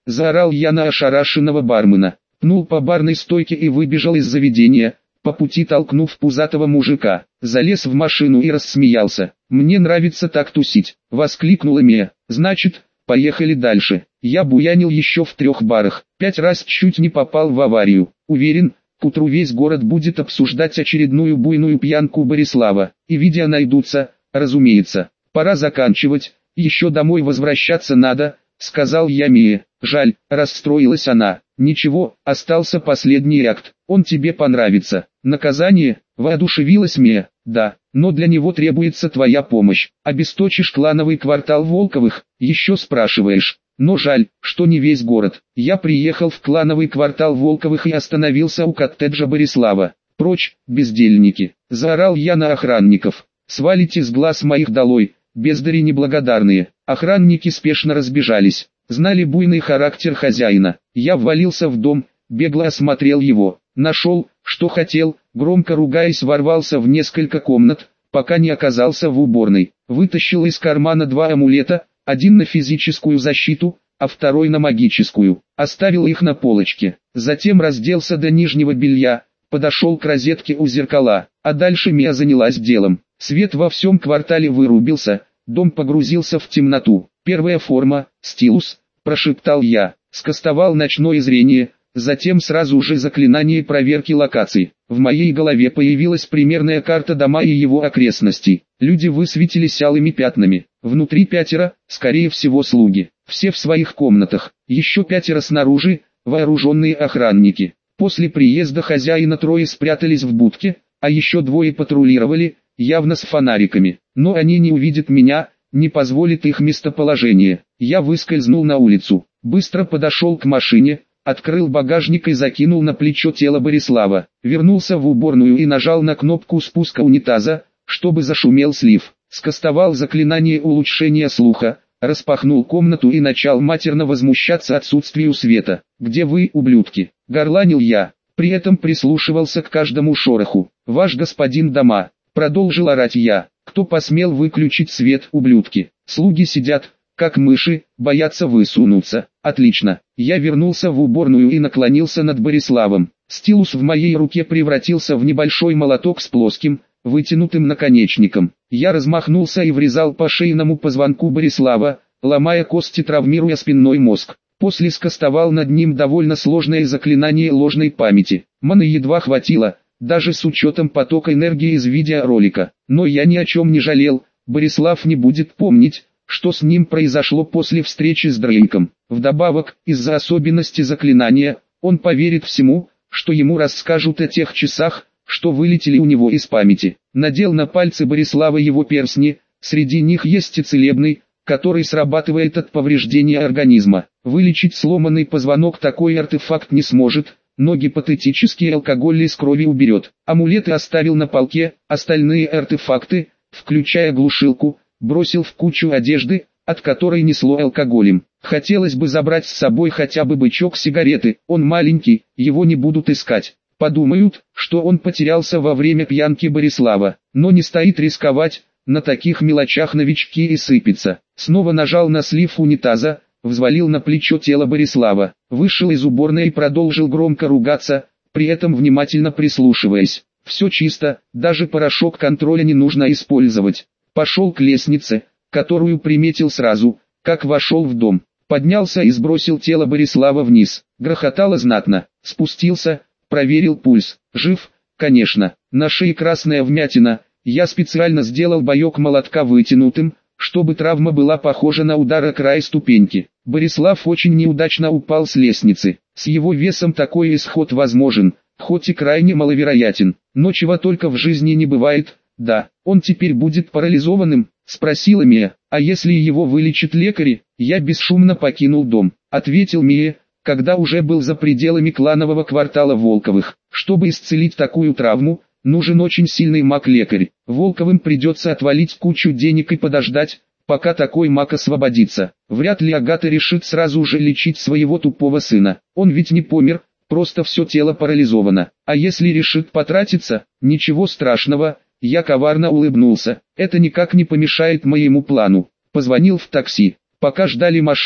заорал я на ошарашенного бармена. Пнул по барной стойке и выбежал из заведения, по пути толкнув пузатого мужика. Залез в машину и рассмеялся. «Мне нравится так тусить», — воскликнула Мия. «Значит, поехали дальше». Я буянил еще в трех барах, пять раз чуть не попал в аварию. Уверен, к утру весь город будет обсуждать очередную буйную пьянку Борислава, и видео найдутся, разумеется. Пора заканчивать, еще домой возвращаться надо, сказал я Мие. Жаль, расстроилась она. Ничего, остался последний акт, он тебе понравится. Наказание, воодушевилась Мия. Да, но для него требуется твоя помощь. Обесточишь клановый квартал Волковых, еще спрашиваешь. Но жаль, что не весь город. Я приехал в клановый квартал Волковых и остановился у коттеджа Борислава. Прочь, бездельники, заорал я на охранников. Свалите с глаз моих долой, бездари неблагодарные. Охранники спешно разбежались. Знали буйный характер хозяина. Я ввалился в дом, бегло осмотрел его. Нашел, что хотел, громко ругаясь ворвался в несколько комнат, пока не оказался в уборной. Вытащил из кармана два амулета, один на физическую защиту, а второй на магическую. Оставил их на полочке. Затем разделся до нижнего белья, подошел к розетке у зеркала, а дальше Мия занялась делом. Свет во всем квартале вырубился, дом погрузился в темноту. Первая форма, стилус, прошептал я, скастовал ночное зрение, затем сразу же заклинание проверки локаций. В моей голове появилась примерная карта дома и его окрестностей. Люди высветились алыми пятнами. Внутри пятеро, скорее всего слуги. Все в своих комнатах. Еще пятеро снаружи, вооруженные охранники. После приезда хозяина трое спрятались в будке, а еще двое патрулировали, явно с фонариками. Но они не увидят меня, не позволит их местоположение. Я выскользнул на улицу. Быстро подошел к машине, открыл багажник и закинул на плечо тело Борислава. Вернулся в уборную и нажал на кнопку спуска унитаза, чтобы зашумел слив. Скастовал заклинание улучшения слуха, распахнул комнату и начал матерно возмущаться отсутствию света. «Где вы, ублюдки?» — горланил я. При этом прислушивался к каждому шороху. «Ваш господин дома», — продолжил орать я. «Кто посмел выключить свет, ублюдки? Слуги сидят, как мыши, боятся высунуться». Отлично. Я вернулся в уборную и наклонился над Бориславом. Стилус в моей руке превратился в небольшой молоток с плоским, вытянутым наконечником. Я размахнулся и врезал по шейному позвонку Борислава, ломая кости, травмируя спинной мозг. После скастовал над ним довольно сложное заклинание ложной памяти. Маны едва хватило, даже с учетом потока энергии из видеоролика. Но я ни о чем не жалел, Борислав не будет помнить, что с ним произошло после встречи с Дрейком. Вдобавок, из-за особенности заклинания, он поверит всему, что ему расскажут о тех часах, что вылетели у него из памяти. Надел на пальцы Борислава его перстни, среди них есть и целебный, который срабатывает от повреждения организма. Вылечить сломанный позвонок такой артефакт не сможет, но гипотетический алкоголь из крови уберет. Амулеты оставил на полке, остальные артефакты, включая глушилку, бросил в кучу одежды, от которой несло алкоголем. Хотелось бы забрать с собой хотя бы бычок сигареты, он маленький, его не будут искать. Подумают, что он потерялся во время пьянки Борислава, но не стоит рисковать, на таких мелочах новички и сыпятся. Снова нажал на слив унитаза, взвалил на плечо тело Борислава, вышел из уборной и продолжил громко ругаться, при этом внимательно прислушиваясь. Все чисто, даже порошок контроля не нужно использовать. Пошел к лестнице, которую приметил сразу, как вошел в дом. Поднялся и сбросил тело Борислава вниз. Грохотало знатно. Спустился, проверил пульс. Жив, конечно. На шее красная вмятина. Я специально сделал боек молотка вытянутым, чтобы травма была похожа на удар о край ступеньки. Борислав очень неудачно упал с лестницы. С его весом такой исход возможен, хоть и крайне маловероятен. Но чего только в жизни не бывает. Да, он теперь будет парализованным, спросила Мия. А если его вылечат лекари? Я бесшумно покинул дом, ответил Мия, когда уже был за пределами кланового квартала Волковых. Чтобы исцелить такую травму, нужен очень сильный маг-лекарь. Волковым придется отвалить кучу денег и подождать, пока такой маг освободится. Вряд ли Агата решит сразу же лечить своего тупого сына. Он ведь не помер, просто все тело парализовано. А если решит потратиться, ничего страшного. Я коварно улыбнулся. Это никак не помешает моему плану. Позвонил в такси. Пока ждали машину,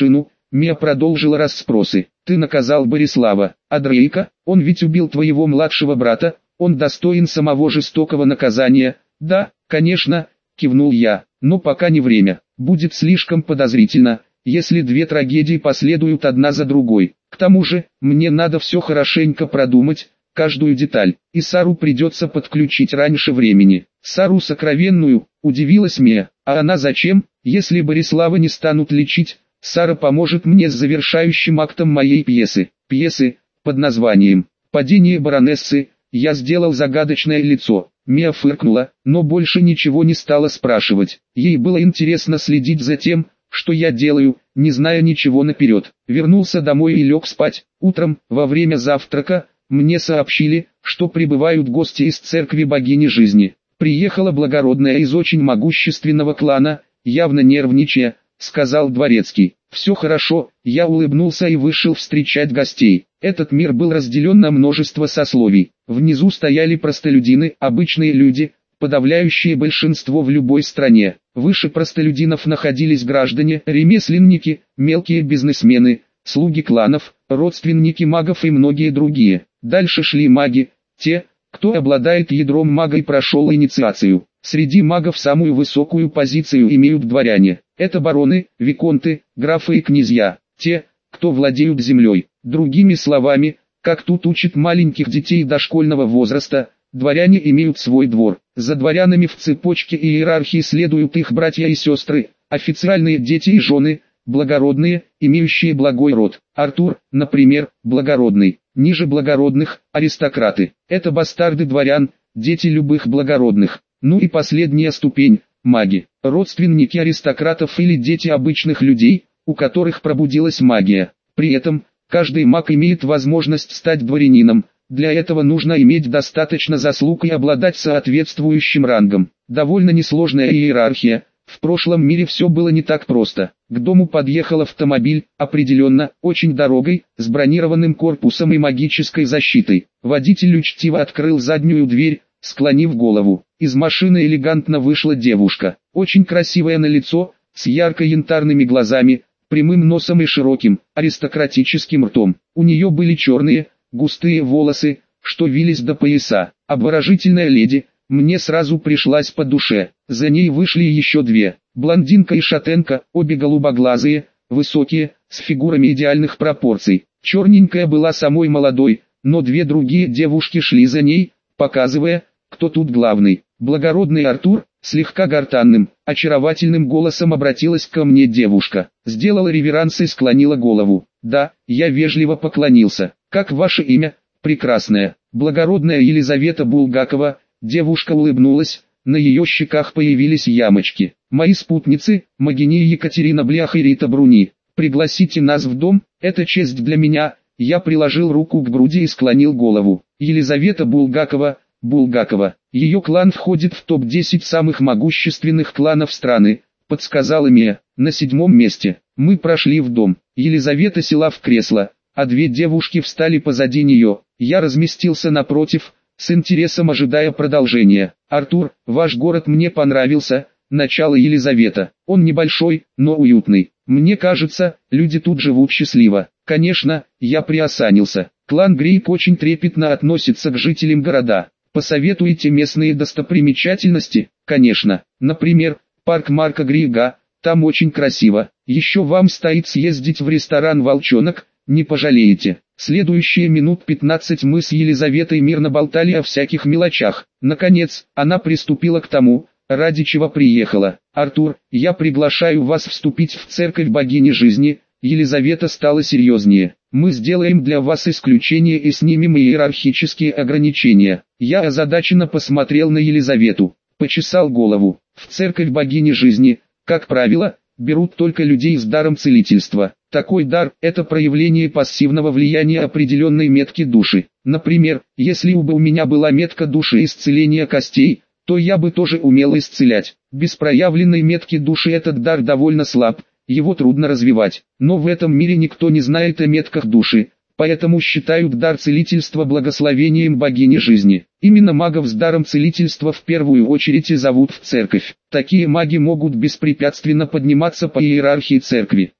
Мия продолжила расспросы. Ты наказал Борислава, а Дрейка, он ведь убил твоего младшего брата, он достоин самого жестокого наказания. Да, конечно, кивнул я, но пока не время. Будет слишком подозрительно, если две трагедии последуют одна за другой. К тому же, мне надо все хорошенько продумать, каждую деталь, и Сару придется подключить раньше времени. Сару сокровенную, удивилась Мия, а она зачем? Если Борислава не станут лечить, Сара поможет мне с завершающим актом моей пьесы. Пьесы, под названием «Падение баронессы». Я сделал загадочное лицо. Мия фыркнула, но больше ничего не стала спрашивать. Ей было интересно следить за тем, что я делаю, не зная ничего наперед. Вернулся домой и лег спать. Утром, во время завтрака, мне сообщили, что прибывают гости из церкви богини жизни. Приехала благородная из очень могущественного клана, явно нервничая, сказал дворецкий. Все хорошо, я улыбнулся и вышел встречать гостей. Этот мир был разделен на множество сословий. Внизу стояли простолюдины, обычные люди, подавляющее большинство в любой стране. Выше простолюдинов находились граждане, ремесленники, мелкие бизнесмены, слуги кланов, родственники магов и многие другие. Дальше шли маги, те, кто обладает ядром мага и прошел инициацию. Среди магов самую высокую позицию имеют дворяне. Это бароны, виконты, графы и князья, те, кто владеют землей. Другими словами, как тут учат маленьких детей дошкольного возраста, дворяне имеют свой двор. За дворянами в цепочке и иерархии следуют их братья и сестры, официальные дети и жены, благородные, имеющие благой род. Артур, например, благородный. Ниже благородных – аристократы. Это бастарды дворян, дети любых благородных. Ну и последняя ступень – маги. Родственники аристократов или дети обычных людей, у которых пробудилась магия. При этом, каждый маг имеет возможность стать дворянином. Для этого нужно иметь достаточно заслуг и обладать соответствующим рангом. Довольно несложная иерархия. В прошлом мире все было не так просто. К дому подъехал автомобиль, определенно, очень дорогой, с бронированным корпусом и магической защитой. Водитель учтиво открыл заднюю дверь, склонив голову. Из машины элегантно вышла девушка, очень красивая на лицо, с ярко-янтарными глазами, прямым носом и широким, аристократическим ртом. У нее были черные, густые волосы, что вились до пояса. Обворожительная леди, мне сразу пришлась по душе. За ней вышли еще две, блондинка и шатенка, обе голубоглазые, высокие, с фигурами идеальных пропорций. Черненькая была самой молодой, но две другие девушки шли за ней, показывая, кто тут главный. Благородный Артур, слегка гортанным, очаровательным голосом обратилась ко мне девушка. Сделала реверанс и склонила голову. Да, я вежливо поклонился. Как ваше имя? Прекрасная. Благородная Елизавета Булгакова. Девушка улыбнулась, на ее щеках появились ямочки. Мои спутницы, Магини Екатерина Блях и Рита Бруни. Пригласите нас в дом, это честь для меня. Я приложил руку к груди и склонил голову. Елизавета Булгакова, Булгакова. Ее клан входит в топ десять самых могущественных кланов страны, подсказала Мия. На седьмом месте. Мы прошли в дом. Елизавета села в кресло, а две девушки встали позади нее. Я разместился напротив, с интересом ожидая продолжения. Артур, ваш город мне понравился, начало Елизавета. Он небольшой, но уютный. Мне кажется, люди тут живут счастливо. Конечно, я приосанился. Клан Грейк очень трепетно относится к жителям города. Посоветуете местные достопримечательности? Конечно. Например, парк Марка Грига, там очень красиво. Еще вам стоит съездить в ресторан «Волчонок», не пожалеете. Следующие минут пятнадцать мы с Елизаветой мирно болтали о всяких мелочах. Наконец, она приступила к тому, ради чего приехала. Артур, я приглашаю вас вступить в церковь богини жизни. Елизавета стала серьезнее. Мы сделаем для вас исключение и снимем иерархические ограничения. Я озадаченно посмотрел на Елизавету, почесал голову. В церковь богини жизни, как правило, берут только людей с даром целительства. Такой дар – это проявление пассивного влияния определенной метки души. Например, если бы у меня была метка души исцеления костей, то я бы тоже умел исцелять. Без проявленной метки души этот дар довольно слаб, его трудно развивать. Но в этом мире никто не знает о метках души, поэтому считают дар целительства благословением богини жизни. Именно магов с даром целительства в первую очередь и зовут в церковь. Такие маги могут беспрепятственно подниматься по иерархии церкви.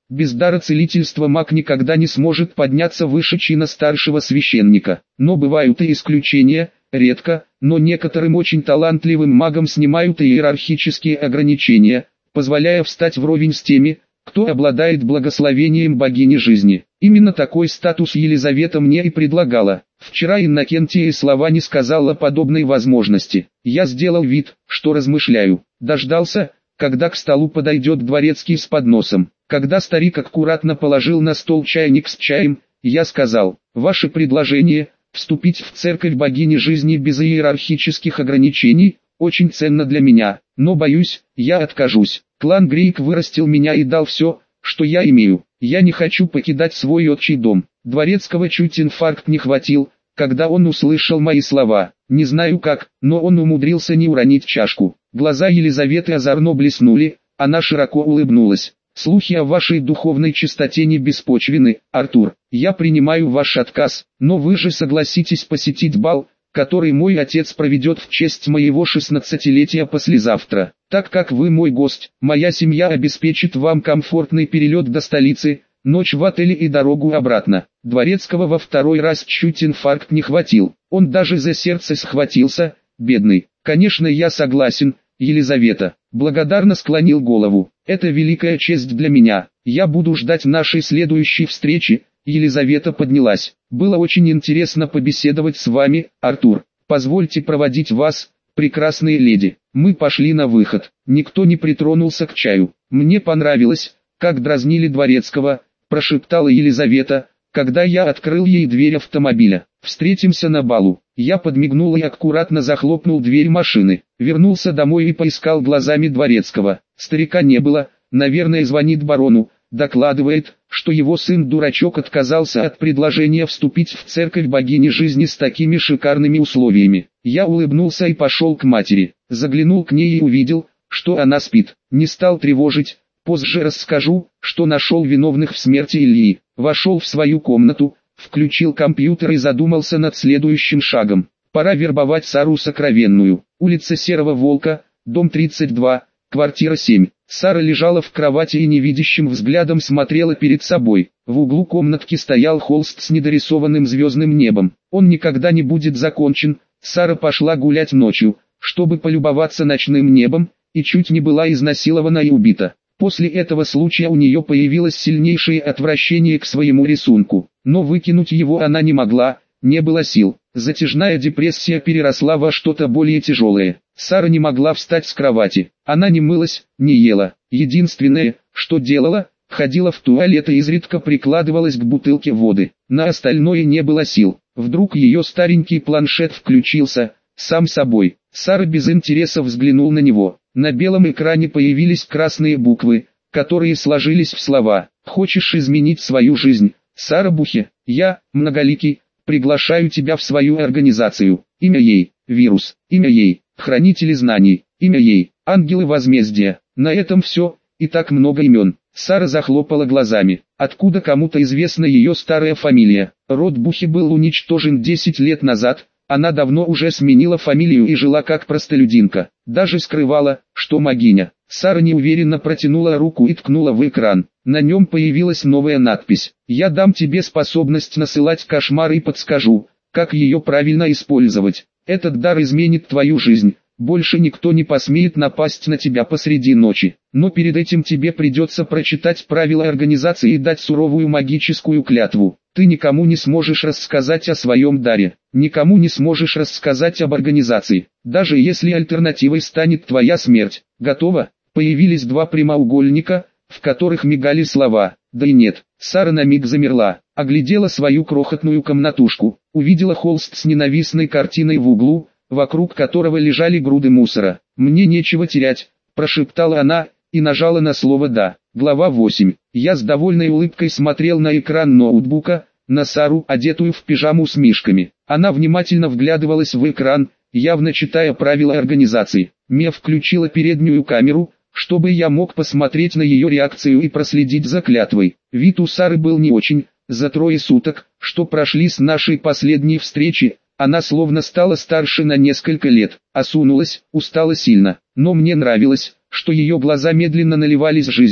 Без дара целительства маг никогда не сможет подняться выше чина старшего священника. Но бывают и исключения, редко, но некоторым очень талантливым магам снимают иерархические ограничения, позволяя встать вровень с теми, кто обладает благословением богини жизни. Именно такой статус Елизавета мне и предлагала. Вчера Иннокентия слова не сказала подобной возможности. Я сделал вид, что размышляю. Дождался, когда к столу подойдет дворецкий с подносом. Когда старик аккуратно положил на стол чайник с чаем, я сказал: «Ваше предложение – вступить в церковь богини жизни без иерархических ограничений – очень ценно для меня, но боюсь, я откажусь. Клан Грейк вырастил меня и дал все, что я имею. Я не хочу покидать свой отчий дом». Дворецкого чуть инфаркт не хватил, когда он услышал мои слова. Не знаю как, но он умудрился не уронить чашку. Глаза Елизаветы озорно блеснули, она широко улыбнулась. «Слухи о вашей духовной чистоте не беспочвены, Артур. Я принимаю ваш отказ, но вы же согласитесь посетить бал, который мой отец проведет в честь моего шестнадцатилетия послезавтра. Так как вы мой гость, моя семья обеспечит вам комфортный перелет до столицы, ночь в отеле и дорогу обратно». Дворецкого во второй раз чуть инфаркт не хватил. Он даже за сердце схватился, бедный. «Конечно, я согласен, Елизавета». Благодарно склонил голову. «Это великая честь для меня. Я буду ждать нашей следующей встречи». Елизавета поднялась. «Было очень интересно побеседовать с вами, Артур. Позвольте проводить вас, прекрасные леди». Мы пошли на выход. Никто не притронулся к чаю. «Мне понравилось, как дразнили дворецкого», прошептала Елизавета, когда я открыл ей дверь автомобиля. «Встретимся на балу». Я подмигнул и аккуратно захлопнул дверь машины. Вернулся домой и поискал глазами дворецкого. Старика не было, наверное, звонит барону, докладывает, что его сын-дурачок отказался от предложения вступить в церковь богини жизни с такими шикарными условиями. Я улыбнулся и пошел к матери. Заглянул к ней и увидел, что она спит. Не стал тревожить. Позже расскажу, что нашел виновных в смерти Ильи. Вошел в свою комнату, включил компьютер и задумался над следующим шагом. Пора вербовать Сару Сокровенную. Улица Серого Волка, дом тридцать два, квартира семь. Сара лежала в кровати и невидящим взглядом смотрела перед собой. В углу комнатки стоял холст с недорисованным звездным небом. Он никогда не будет закончен. Сара пошла гулять ночью, чтобы полюбоваться ночным небом, и чуть не была изнасилована и убита. После этого случая у нее появилось сильнейшее отвращение к своему рисунку, но выкинуть его она не могла, не было сил. Затяжная депрессия переросла во что-то более тяжелое. Сара не могла встать с кровати, она не мылась, не ела. Единственное, что делала, ходила в туалет и изредка прикладывалась к бутылке воды. На остальное не было сил. Вдруг ее старенький планшет включился, сам собой. Сара без интереса взглянул на него. На белом экране появились красные буквы, которые сложились в слова. «Хочешь изменить свою жизнь, Сара Бухе? Я, Многоликий, приглашаю тебя в свою организацию». Имя ей – Вирус. Имя ей – Хранители знаний. Имя ей – Ангелы возмездия. На этом все, и так много имен. Сара захлопала глазами. Откуда кому-то известна ее старая фамилия? Род Бухи был уничтожен десять лет назад. Она давно уже сменила фамилию и жила как простолюдинка. Даже скрывала, что могиня. Сара неуверенно протянула руку и ткнула в экран. На нем появилась новая надпись. «Я дам тебе способность насылать кошмары и подскажу, как ее правильно использовать. Этот дар изменит твою жизнь. Больше никто не посмеет напасть на тебя посреди ночи. Но перед этим тебе придется прочитать правила организации и дать суровую магическую клятву. Ты никому не сможешь рассказать о своем даре, никому не сможешь рассказать об организации, даже если альтернативой станет твоя смерть. Готово?» Появились два прямоугольника, в которых мигали слова «да» и «нет». Сара на миг замерла, оглядела свою крохотную комнатушку, увидела холст с ненавистной картиной в углу, вокруг которого лежали груды мусора. «Мне нечего терять», прошептала она, и нажала на слово «да». Глава восемь. Я с довольной улыбкой смотрел на экран ноутбука, на Сару, одетую в пижаму с мишками. Она внимательно вглядывалась в экран, явно читая правила организации. Мия включила переднюю камеру, чтобы я мог посмотреть на ее реакцию и проследить за клятвой. Вид у Сары был не очень. За трое суток, что прошли с нашей последней встречи, она словно стала старше на несколько лет, осунулась, устала сильно. Но мне нравилось, что ее глаза медленно наливались жизнью,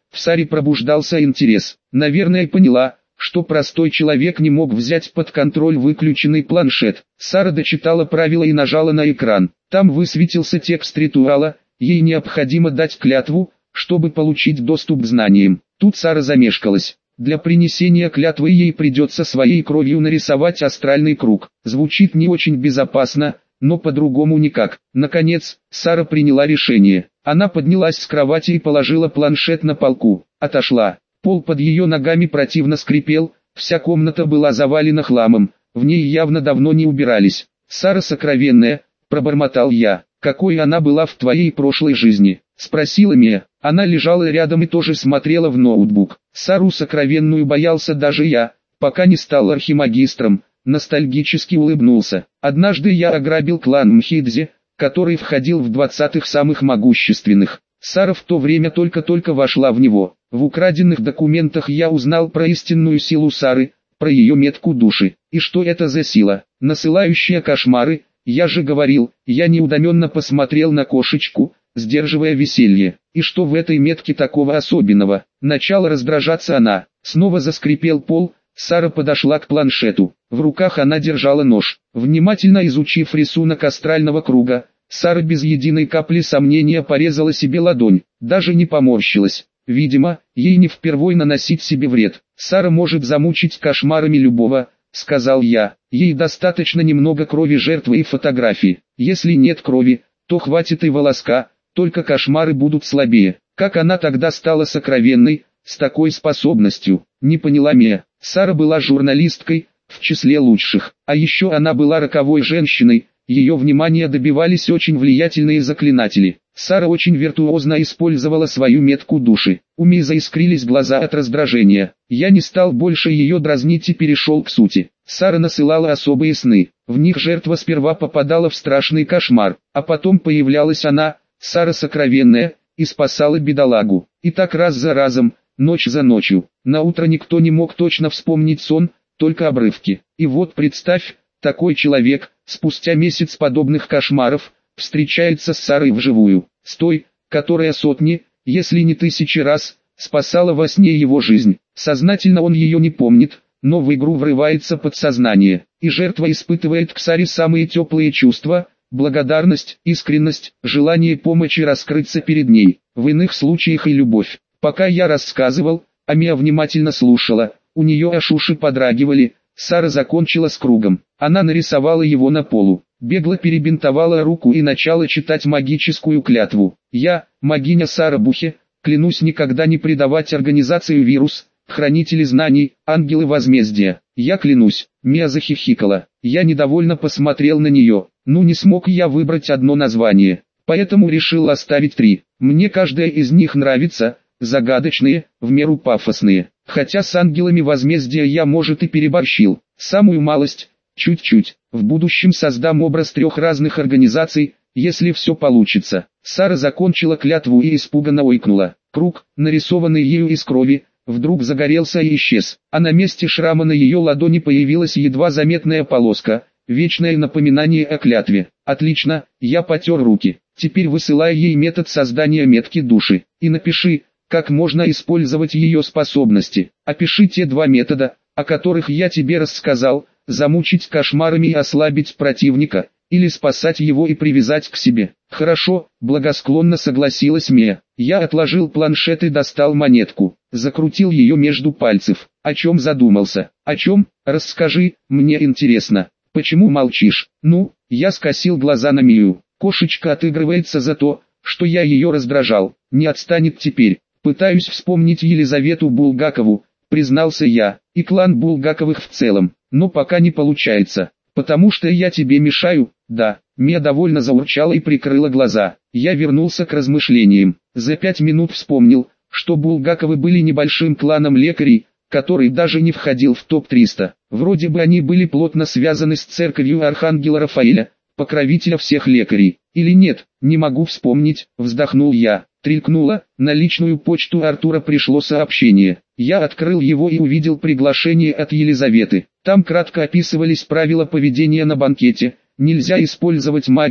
В Саре пробуждался интерес. Наверное, поняла, что простой человек не мог взять под контроль выключенный планшет. Сара дочитала правила и нажала на экран. Там высветился текст ритуала, ей необходимо дать клятву, чтобы получить доступ к знаниям. Тут Сара замешкалась. Для принесения клятвы ей придется своей кровью нарисовать астральный круг. Звучит не очень безопасно, но по-другому никак. Наконец, Сара приняла решение. Она поднялась с кровати и положила планшет на полку. Отошла. Пол под ее ногами противно скрипел, вся комната была завалена хламом, в ней явно давно не убирались. «Сара сокровенная», — пробормотал я. «Какой она была в твоей прошлой жизни?» — спросила Мия. Она лежала рядом и тоже смотрела в ноутбук. Сару сокровенную боялся даже я, пока не стал архимагистром, ностальгически улыбнулся. Однажды я ограбил клан Мхидзе, который входил в двадцатых самых могущественных. Сара в то время только-только вошла в него. В украденных документах я узнал про истинную силу Сары, про ее метку души. И что это за сила, насылающая кошмары? Я же говорил, я неудоменно посмотрел на кошечку, сдерживая веселье. И что в этой метке такого особенного? Начала раздражаться она. Снова заскрипел пол, Сара подошла к планшету. В руках она держала нож. Внимательно изучив рисунок астрального круга, Сара без единой капли сомнения порезала себе ладонь, даже не поморщилась. Видимо, ей не впервой наносить себе вред. Сара может замучить кошмарами любого, сказал я. Ей достаточно немного крови жертвы и фотографии. Если нет крови, то хватит и волоска, только кошмары будут слабее. Как она тогда стала сокровенной, с такой способностью? Не поняла Мия. Сара была журналисткой, в числе лучших. А еще она была роковой женщиной. Ее внимания добивались очень влиятельные заклинатели. Сара очень виртуозно использовала свою метку души. У Мии заискрились глаза от раздражения. Я не стал больше ее дразнить и перешел к сути. Сара насылала особые сны. В них жертва сперва попадала в страшный кошмар, а потом появлялась она, Сара сокровенная, и спасала бедолагу. И так раз за разом, ночь за ночью. На утро никто не мог точно вспомнить сон, только обрывки. И вот представь, такой человек, спустя месяц подобных кошмаров, встречается с Сарой вживую, с той, которая сотни, если не тысячи раз, спасала во сне его жизнь. Сознательно он ее не помнит, но в игру врывается подсознание, и жертва испытывает к Саре самые теплые чувства, благодарность, искренность, желание помочи раскрыться перед ней, в иных случаях и любовь. Пока я рассказывал, Амия внимательно слушала, у нее аж уши подрагивали. Сара закончила с кругом. Она нарисовала его на полу, бегло перебинтовала руку и начала читать магическую клятву. Я, магиня Сара Бухе, клянусь никогда не предавать организацию «Вирус», хранители знаний, ангелы возмездия. Я клянусь. Мия захихикала. Я недовольно посмотрел на нее. Ну не смог я выбрать одно название, поэтому решил оставить три. Мне каждая из них нравится, загадочные, в меру пафосные. Хотя с ангелами возмездия я, может, и переборщил. Самую малость, чуть-чуть. В будущем создам образ трех разных организаций, если все получится. Сара закончила клятву и испуганно ойкнула. Круг, нарисованный ею из крови, вдруг загорелся и исчез. А на месте шрама на ее ладони появилась едва заметная полоска, вечное напоминание о клятве. Отлично, я потер руки. Теперь высылай ей метод создания метки души. И напиши, как можно использовать ее способности. Опиши те два метода, о которых я тебе рассказал, замучить кошмарами и ослабить противника, или спасать его и привязать к себе. Хорошо, благосклонно согласилась Мия. Я отложил планшет и достал монетку, закрутил ее между пальцев. О чем задумался? О чем? Расскажи, мне интересно. Почему молчишь? Ну, я скосил глаза на Мию. Кошечка отыгрывается за то, что я ее раздражал. Не отстанет теперь. Пытаюсь вспомнить Елизавету Булгакову, признался я, и клан Булгаковых в целом, но пока не получается, потому что я тебе мешаю, да. Мия довольно заурчала и прикрыла глаза. Я вернулся к размышлениям. За пять минут вспомнил, что Булгаковы были небольшим кланом лекарей, который даже не входил в топ триста. Вроде бы они были плотно связаны с церковью Архангела Рафаэля, покровителя всех лекарей. Или нет, не могу вспомнить, вздохнул я. Трелькнуло, на личную почту Артура пришло сообщение. Я открыл его и увидел приглашение от Елизаветы. Там кратко описывались правила поведения на банкете. Нельзя использовать магию,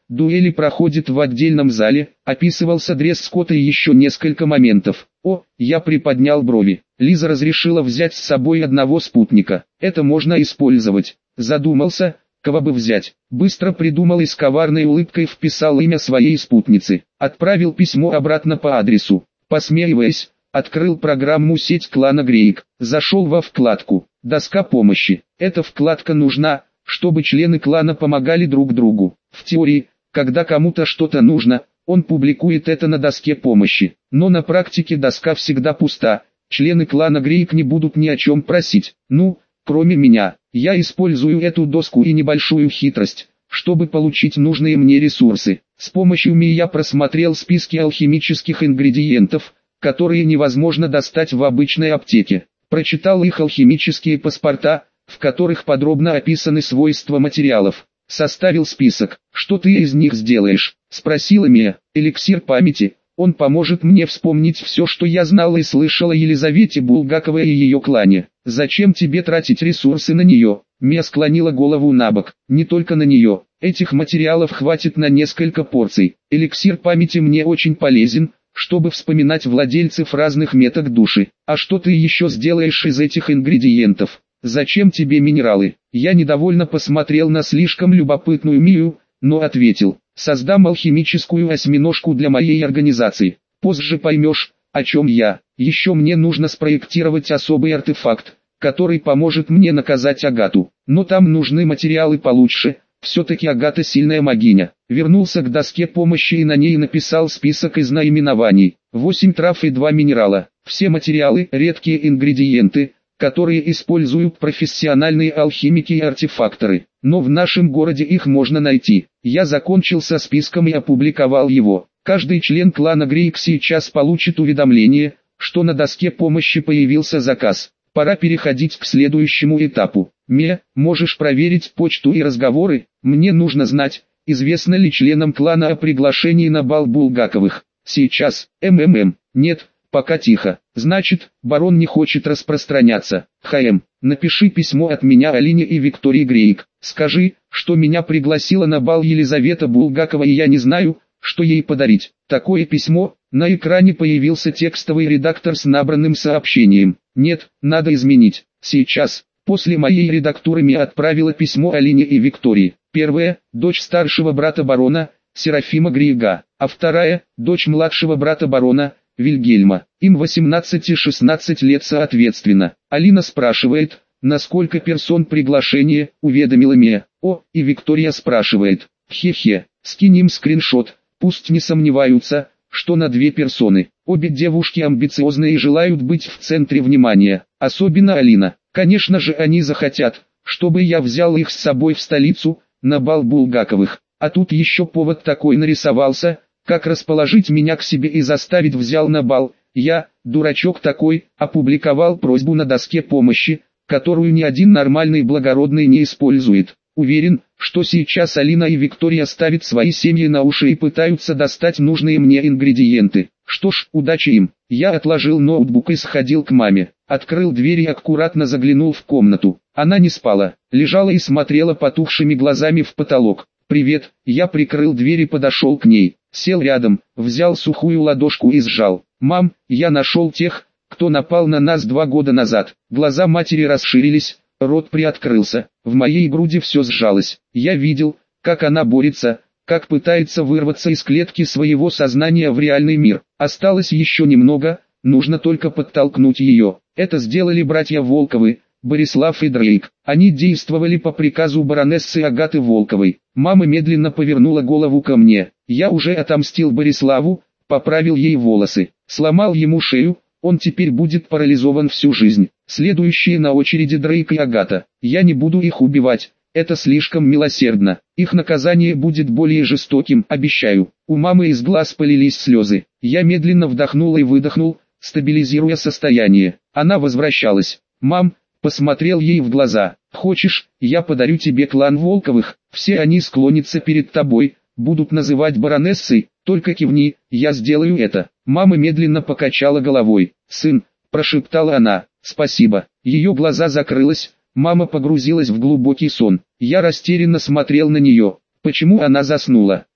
дуэли проходят в отдельном зале, описывался дресс-код и еще несколько моментов. О, я приподнял брови. Лиза разрешила взять с собой одного спутника. Это можно использовать. Задумался, кого бы взять. Быстро придумал и с коварной улыбкой вписал имя своей спутницы. Отправил письмо обратно по адресу. Посмеиваясь, открыл программу «Сеть клана Грейк». Зашел во вкладку «Доска помощи». Эта вкладка нужна, чтобы члены клана помогали друг другу. В теории, когда кому-то что-то нужно, он публикует это на доске помощи. Но на практике доска всегда пуста, члены клана Грейк не будут ни о чем просить. Ну, кроме меня, я использую эту доску и небольшую хитрость, чтобы получить нужные мне ресурсы. С помощью Ми я просмотрел списки алхимических ингредиентов, которые невозможно достать в обычной аптеке. Прочитал их алхимические паспорта, в которых подробно описаны свойства материалов. Составил список. «Что ты из них сделаешь?» — спросила Мия. «Эликсир памяти. Он поможет мне вспомнить все, что я знала и слышала о Елизавете Булгаковой и ее клане. Зачем тебе тратить ресурсы на нее?» Мия склонила голову набок. «Не только на нее. Этих материалов хватит на несколько порций. Эликсир памяти мне очень полезен, чтобы вспоминать владельцев разных меток души. А что ты еще сделаешь из этих ингредиентов? Зачем тебе минералы?» Я недовольно посмотрел на слишком любопытную Мию, но ответил: «Создам алхимическую осьминожку для моей организации. Позже поймешь, о чем я. Еще мне нужно спроектировать особый артефакт, который поможет мне наказать Агату. Но там нужны материалы получше, все-таки Агата сильная магиня». Вернулся к доске помощи и на ней написал список из наименований. восемь трав и два минерала. Все материалы, редкие ингредиенты, которые используют профессиональные алхимики и артефакторы. Но в нашем городе их можно найти. Я закончил со списком и опубликовал его. Каждый член клана Грейк сейчас получит уведомление, что на доске помощи появился заказ. Пора переходить к следующему этапу. Ме, можешь проверить почту и разговоры? Мне нужно знать, известно ли членам клана о приглашении на бал Булгаковых. Сейчас, МММ, нет. Пока тихо. Значит, барон не хочет распространяться. ХМ, напиши письмо от меня Алине и Виктории Грейк. Скажи, что меня пригласила на бал Елизавета Булгакова и я не знаю, что ей подарить. Такое письмо. На экране появился текстовый редактор с набранным сообщением. Нет, надо изменить. Сейчас. После моей редактуры Ми отправила письмо Алине и Виктории. Первая, дочь старшего брата барона, Серафима Грейга, а вторая, дочь младшего брата барона, Вильгельма. Им восемнадцать и шестнадцать лет соответственно. Алина спрашивает, на сколько персон приглашение, уведомила Мия. О, и Виктория спрашивает. Хе-хе, скинь им скриншот, пусть не сомневаются, что на две персоны. Обе девушки амбициозные и желают быть в центре внимания, особенно Алина. Конечно же они захотят, чтобы я взял их с собой в столицу, на бал Булгаковых. А тут еще повод такой нарисовался, как расположить меня к себе и заставить взял на бал. Я, дурачок такой, опубликовал просьбу на доске помощи, которую ни один нормальный благородный не использует. Уверен, что сейчас Алина и Виктория ставят свои семьи на уши и пытаются достать нужные мне ингредиенты. Что ж, удачи им. Я отложил ноутбук и сходил к маме. Открыл дверь и аккуратно заглянул в комнату. Она не спала, лежала и смотрела потухшими глазами в потолок. «Привет», я прикрыл дверь и подошел к ней. Сел рядом, взял сухую ладошку и сжал. «Мам, я нашел тех, кто напал на нас два года назад». Глаза матери расширились, рот приоткрылся. В моей груди все сжалось. Я видел, как она борется, как пытается вырваться из клетки своего сознания в реальный мир. Осталось еще немного, нужно только подтолкнуть ее. Это сделали братья Волковы, Борислав и Дрейк. Они действовали по приказу баронессы Агаты Волковой. Мама медленно повернула голову ко мне. Я уже отомстил Бориславу, поправил ей волосы, сломал ему шею, он теперь будет парализован всю жизнь. Следующие на очереди Дрейк и Агата. Я не буду их убивать, это слишком милосердно. Их наказание будет более жестоким, обещаю. У мамы из глаз полились слезы. Я медленно вдохнул и выдохнул, стабилизируя состояние. Она возвращалась. «Мам», посмотрел ей в глаза. «Хочешь, я подарю тебе клан Волковых, все они склонятся перед тобой, будут называть баронессой, только кивни, я сделаю это». Мама медленно покачала головой. «Сын», прошептала она, «спасибо». Ее глаза закрылась, мама погрузилась в глубокий сон. Я растерянно смотрел на нее. Почему она заснула?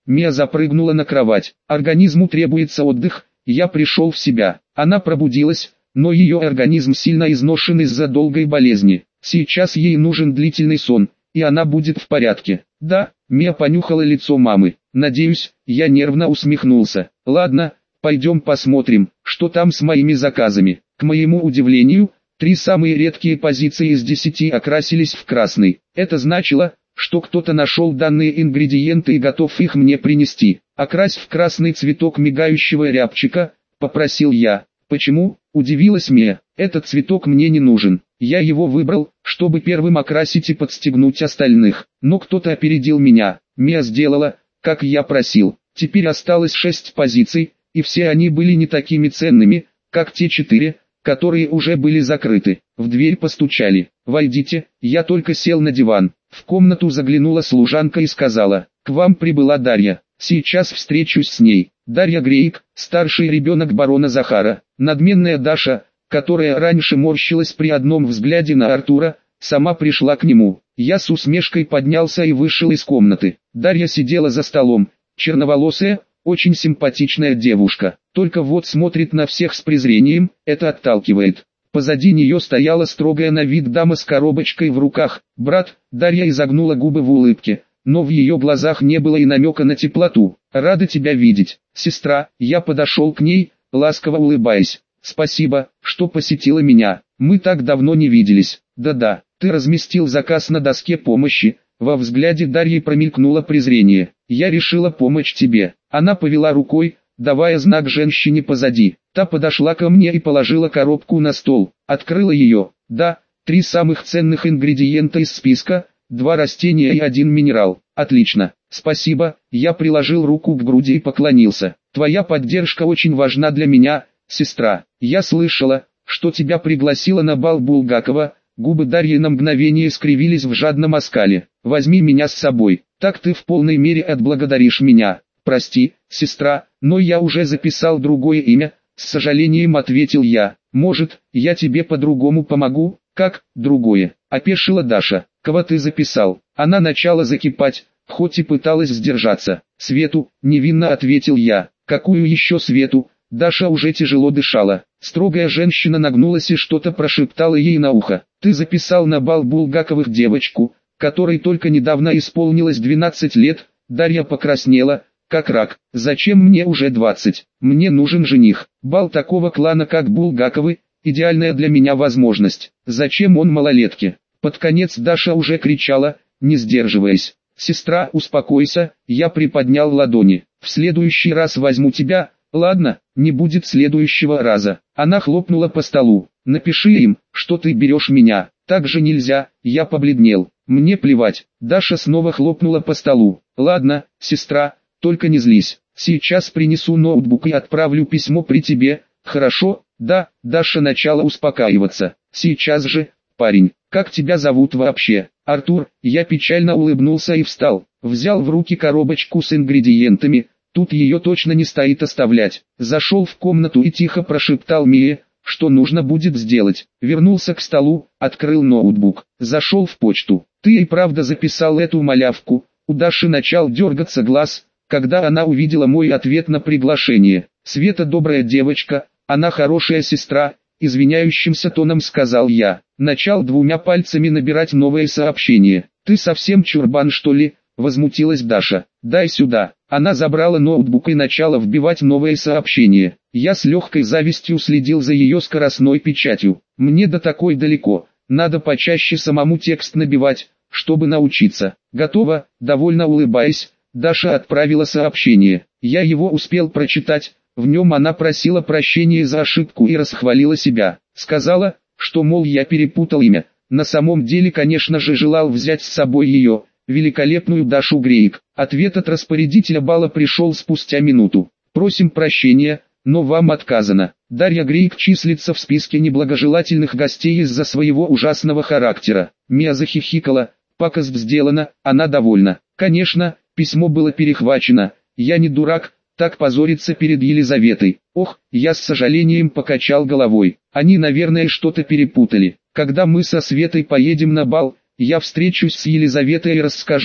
Мия запрыгнула на кровать. Организму требуется отдых, я пришел в себя. Она пробудилась, но ее организм сильно изношен из-за долгой болезни. Сейчас ей нужен длительный сон, и она будет в порядке. Да, Мия понюхала лицо мамы. Надеюсь, я нервно усмехнулся. Ладно, пойдем посмотрим, что там с моими заказами. К моему удивлению, три самые редкие позиции из десяти окрасились в красный. Это значило, что кто-то нашел данные ингредиенты и готов их мне принести. «Окрась в красный цветок мигающего рябчика», — попросил я. «Почему?» — удивилась Мия. «Этот цветок мне не нужен. Я его выбрал, чтобы первым окрасить и подстегнуть остальных. Но кто-то опередил меня. Мия сделала, как я просил. Теперь осталось шесть позиций, и все они были не такими ценными, как те четыре, которые уже были закрыты. В дверь постучали. «Войдите», я только сел на диван. В комнату заглянула служанка и сказала: «К вам прибыла Дарья. Сейчас встречусь с ней». Дарья Грейк, старший ребенок барона Захара, надменная Даша, которая раньше морщилась при одном взгляде на Артура, сама пришла к нему. Я с усмешкой поднялся и вышел из комнаты. Дарья сидела за столом, черноволосая, очень симпатичная девушка, только вот смотрит на всех с презрением, это отталкивает. Позади нее стояла строгая на вид дама с коробочкой в руках. «Брат», Дарья изогнула губы в улыбке, но в ее глазах не было и намека на теплоту. «Рада тебя видеть, сестра». Я подошел к ней, ласково улыбаясь. «Спасибо, что посетила меня, мы так давно не виделись». «Да-да, ты разместил заказ на доске помощи». Во взгляде Дарьи промелькнуло презрение. «Я решила помочь тебе». Она повела рукой, давая знак женщине позади. Та подошла ко мне и положила коробку на стол. Открыла ее. Да, три самых ценных ингредиента из списка, два растения и один минерал. Отлично, спасибо. Я приложил руку к груди и поклонился. Твоя поддержка очень важна для меня, сестра. Я слышала, что тебя пригласила на бал Булгакова. Губы Дарьи на мгновение скривились в жадном оскале. «Возьми меня с собой, так ты в полной мере отблагодаришь меня». «Прости, сестра, но я уже записал другое имя», — с сожалением ответил я. «Может, я тебе по-другому помогу?» «Как, другое?» — опешила Даша. «Кого ты записал?» Она начала закипать, хоть и пыталась сдержаться. «Свету», — невинно ответил я. «Какую еще Свету?» Даша уже тяжело дышала. Строгая женщина нагнулась и что-то прошептала ей на ухо. «Ты записал на бал Булгаковых девочку, которой только недавно исполнилось двенадцать лет». Дарья покраснела, как рак. «Зачем мне уже двадцать? Мне нужен жених. Бал такого клана, как Булгаковы, идеальная для меня возможность. Зачем он малолетке?» Под конец Даша уже кричала, не сдерживаясь. «Сестра, успокойся», я приподнял ладони. «В следующий раз возьму тебя». «Ладно, не будет следующего раза». Она хлопнула по столу. «Напиши им, что ты берешь меня». «Так же нельзя», я побледнел. «Мне плевать». Даша снова хлопнула по столу. «Ладно, сестра, только не злись. Сейчас принесу ноутбук и отправлю письмо при тебе, хорошо?» «Да». Даша начала успокаиваться. «Сейчас же, парень, как тебя зовут вообще?» «Артур». Я печально улыбнулся и встал. Взял в руки коробочку с ингредиентами. Тут ее точно не стоит оставлять. Зашел в комнату и тихо прошептал Мие, что нужно будет сделать. Вернулся к столу, открыл ноутбук, зашел в почту. «Ты и правда записал эту малявку?» У Даши начал дергаться глаз, когда она увидела мой ответ на приглашение. «Света добрая девочка, она хорошая сестра», извиняющимся тоном сказал я. Начал двумя пальцами набирать новое сообщение. «Ты совсем чурбан, что ли?» Возмутилась Даша. «Дай сюда». Она забрала ноутбук и начала вбивать новые сообщения. Я с легкой завистью следил за ее скоростной печатью. Мне до такой далеко, надо почаще самому текст набивать, чтобы научиться. «Готово», довольно улыбаясь, Даша отправила сообщение. Я его успел прочитать, в нем она просила прощения за ошибку и расхвалила себя. Сказала, что мол я перепутал имя. На самом деле конечно же желал взять с собой ее, великолепную Дашу Грейк. Ответ от распорядителя бала пришел спустя минуту. «Просим прощения, но вам отказано. Дарья Грейк числится в списке неблагожелательных гостей из-за своего ужасного характера». Мия захихикала. «Пакость сделана, она довольна». Конечно, письмо было перехвачено. Я не дурак, так позориться перед Елизаветой. Ох, я с сожалением покачал головой. Они, наверное, что-то перепутали. Когда мы со Светой поедем на бал, я встречусь с Елизаветой и расскажу,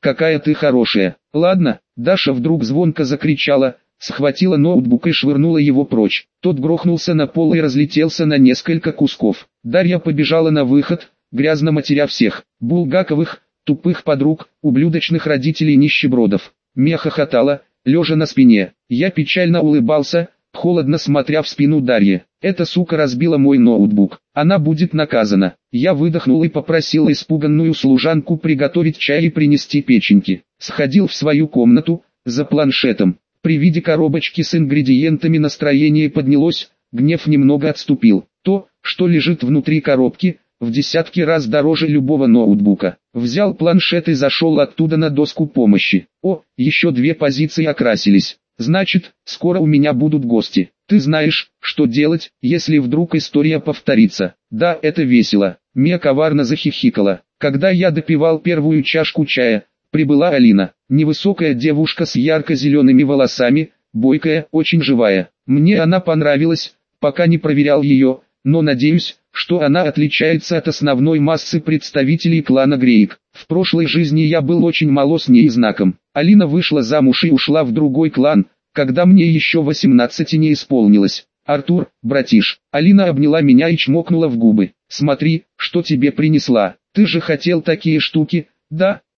какая ты хорошая. Ладно, Даша вдруг звонко закричала, схватила ноутбук и швырнула его прочь. Тот грохнулся на пол и разлетелся на несколько кусков. Дарья побежала на выход, грязно матеря всех. Булгаковых, тупых подруг, ублюдочных родителей нищебродов. Мия хохотала, лежа на спине. Я печально улыбался, холодно смотря в спину Дарьи. Эта сука разбила мой ноутбук. Она будет наказана. Я выдохнул и попросил испуганную служанку приготовить чай и принести печеньки. Сходил в свою комнату, за планшетом. При виде коробочки с ингредиентами настроение поднялось, гнев немного отступил. То, что лежит внутри коробки, в десятки раз дороже любого ноутбука. Взял планшет и зашел оттуда на доску помощи. О, еще две позиции окрасились. Значит, скоро у меня будут гости. Ты знаешь, что делать, если вдруг история повторится. Да, это весело. Мия коварно захихикала. Когда я допивал первую чашку чая, прибыла Алина. Невысокая девушка с ярко-зелеными волосами, бойкая, очень живая. Мне она понравилась, пока не проверял ее, но надеюсь, что она отличается от основной массы представителей клана Грейк. В прошлой жизни я был очень мало с ней знаком. Алина вышла замуж и ушла в другой клан, когда мне еще восемнадцати не исполнилось. Артур, братиш, Алина обняла меня и чмокнула в губы. Смотри, что тебе принесла. Ты же хотел такие штуки, да?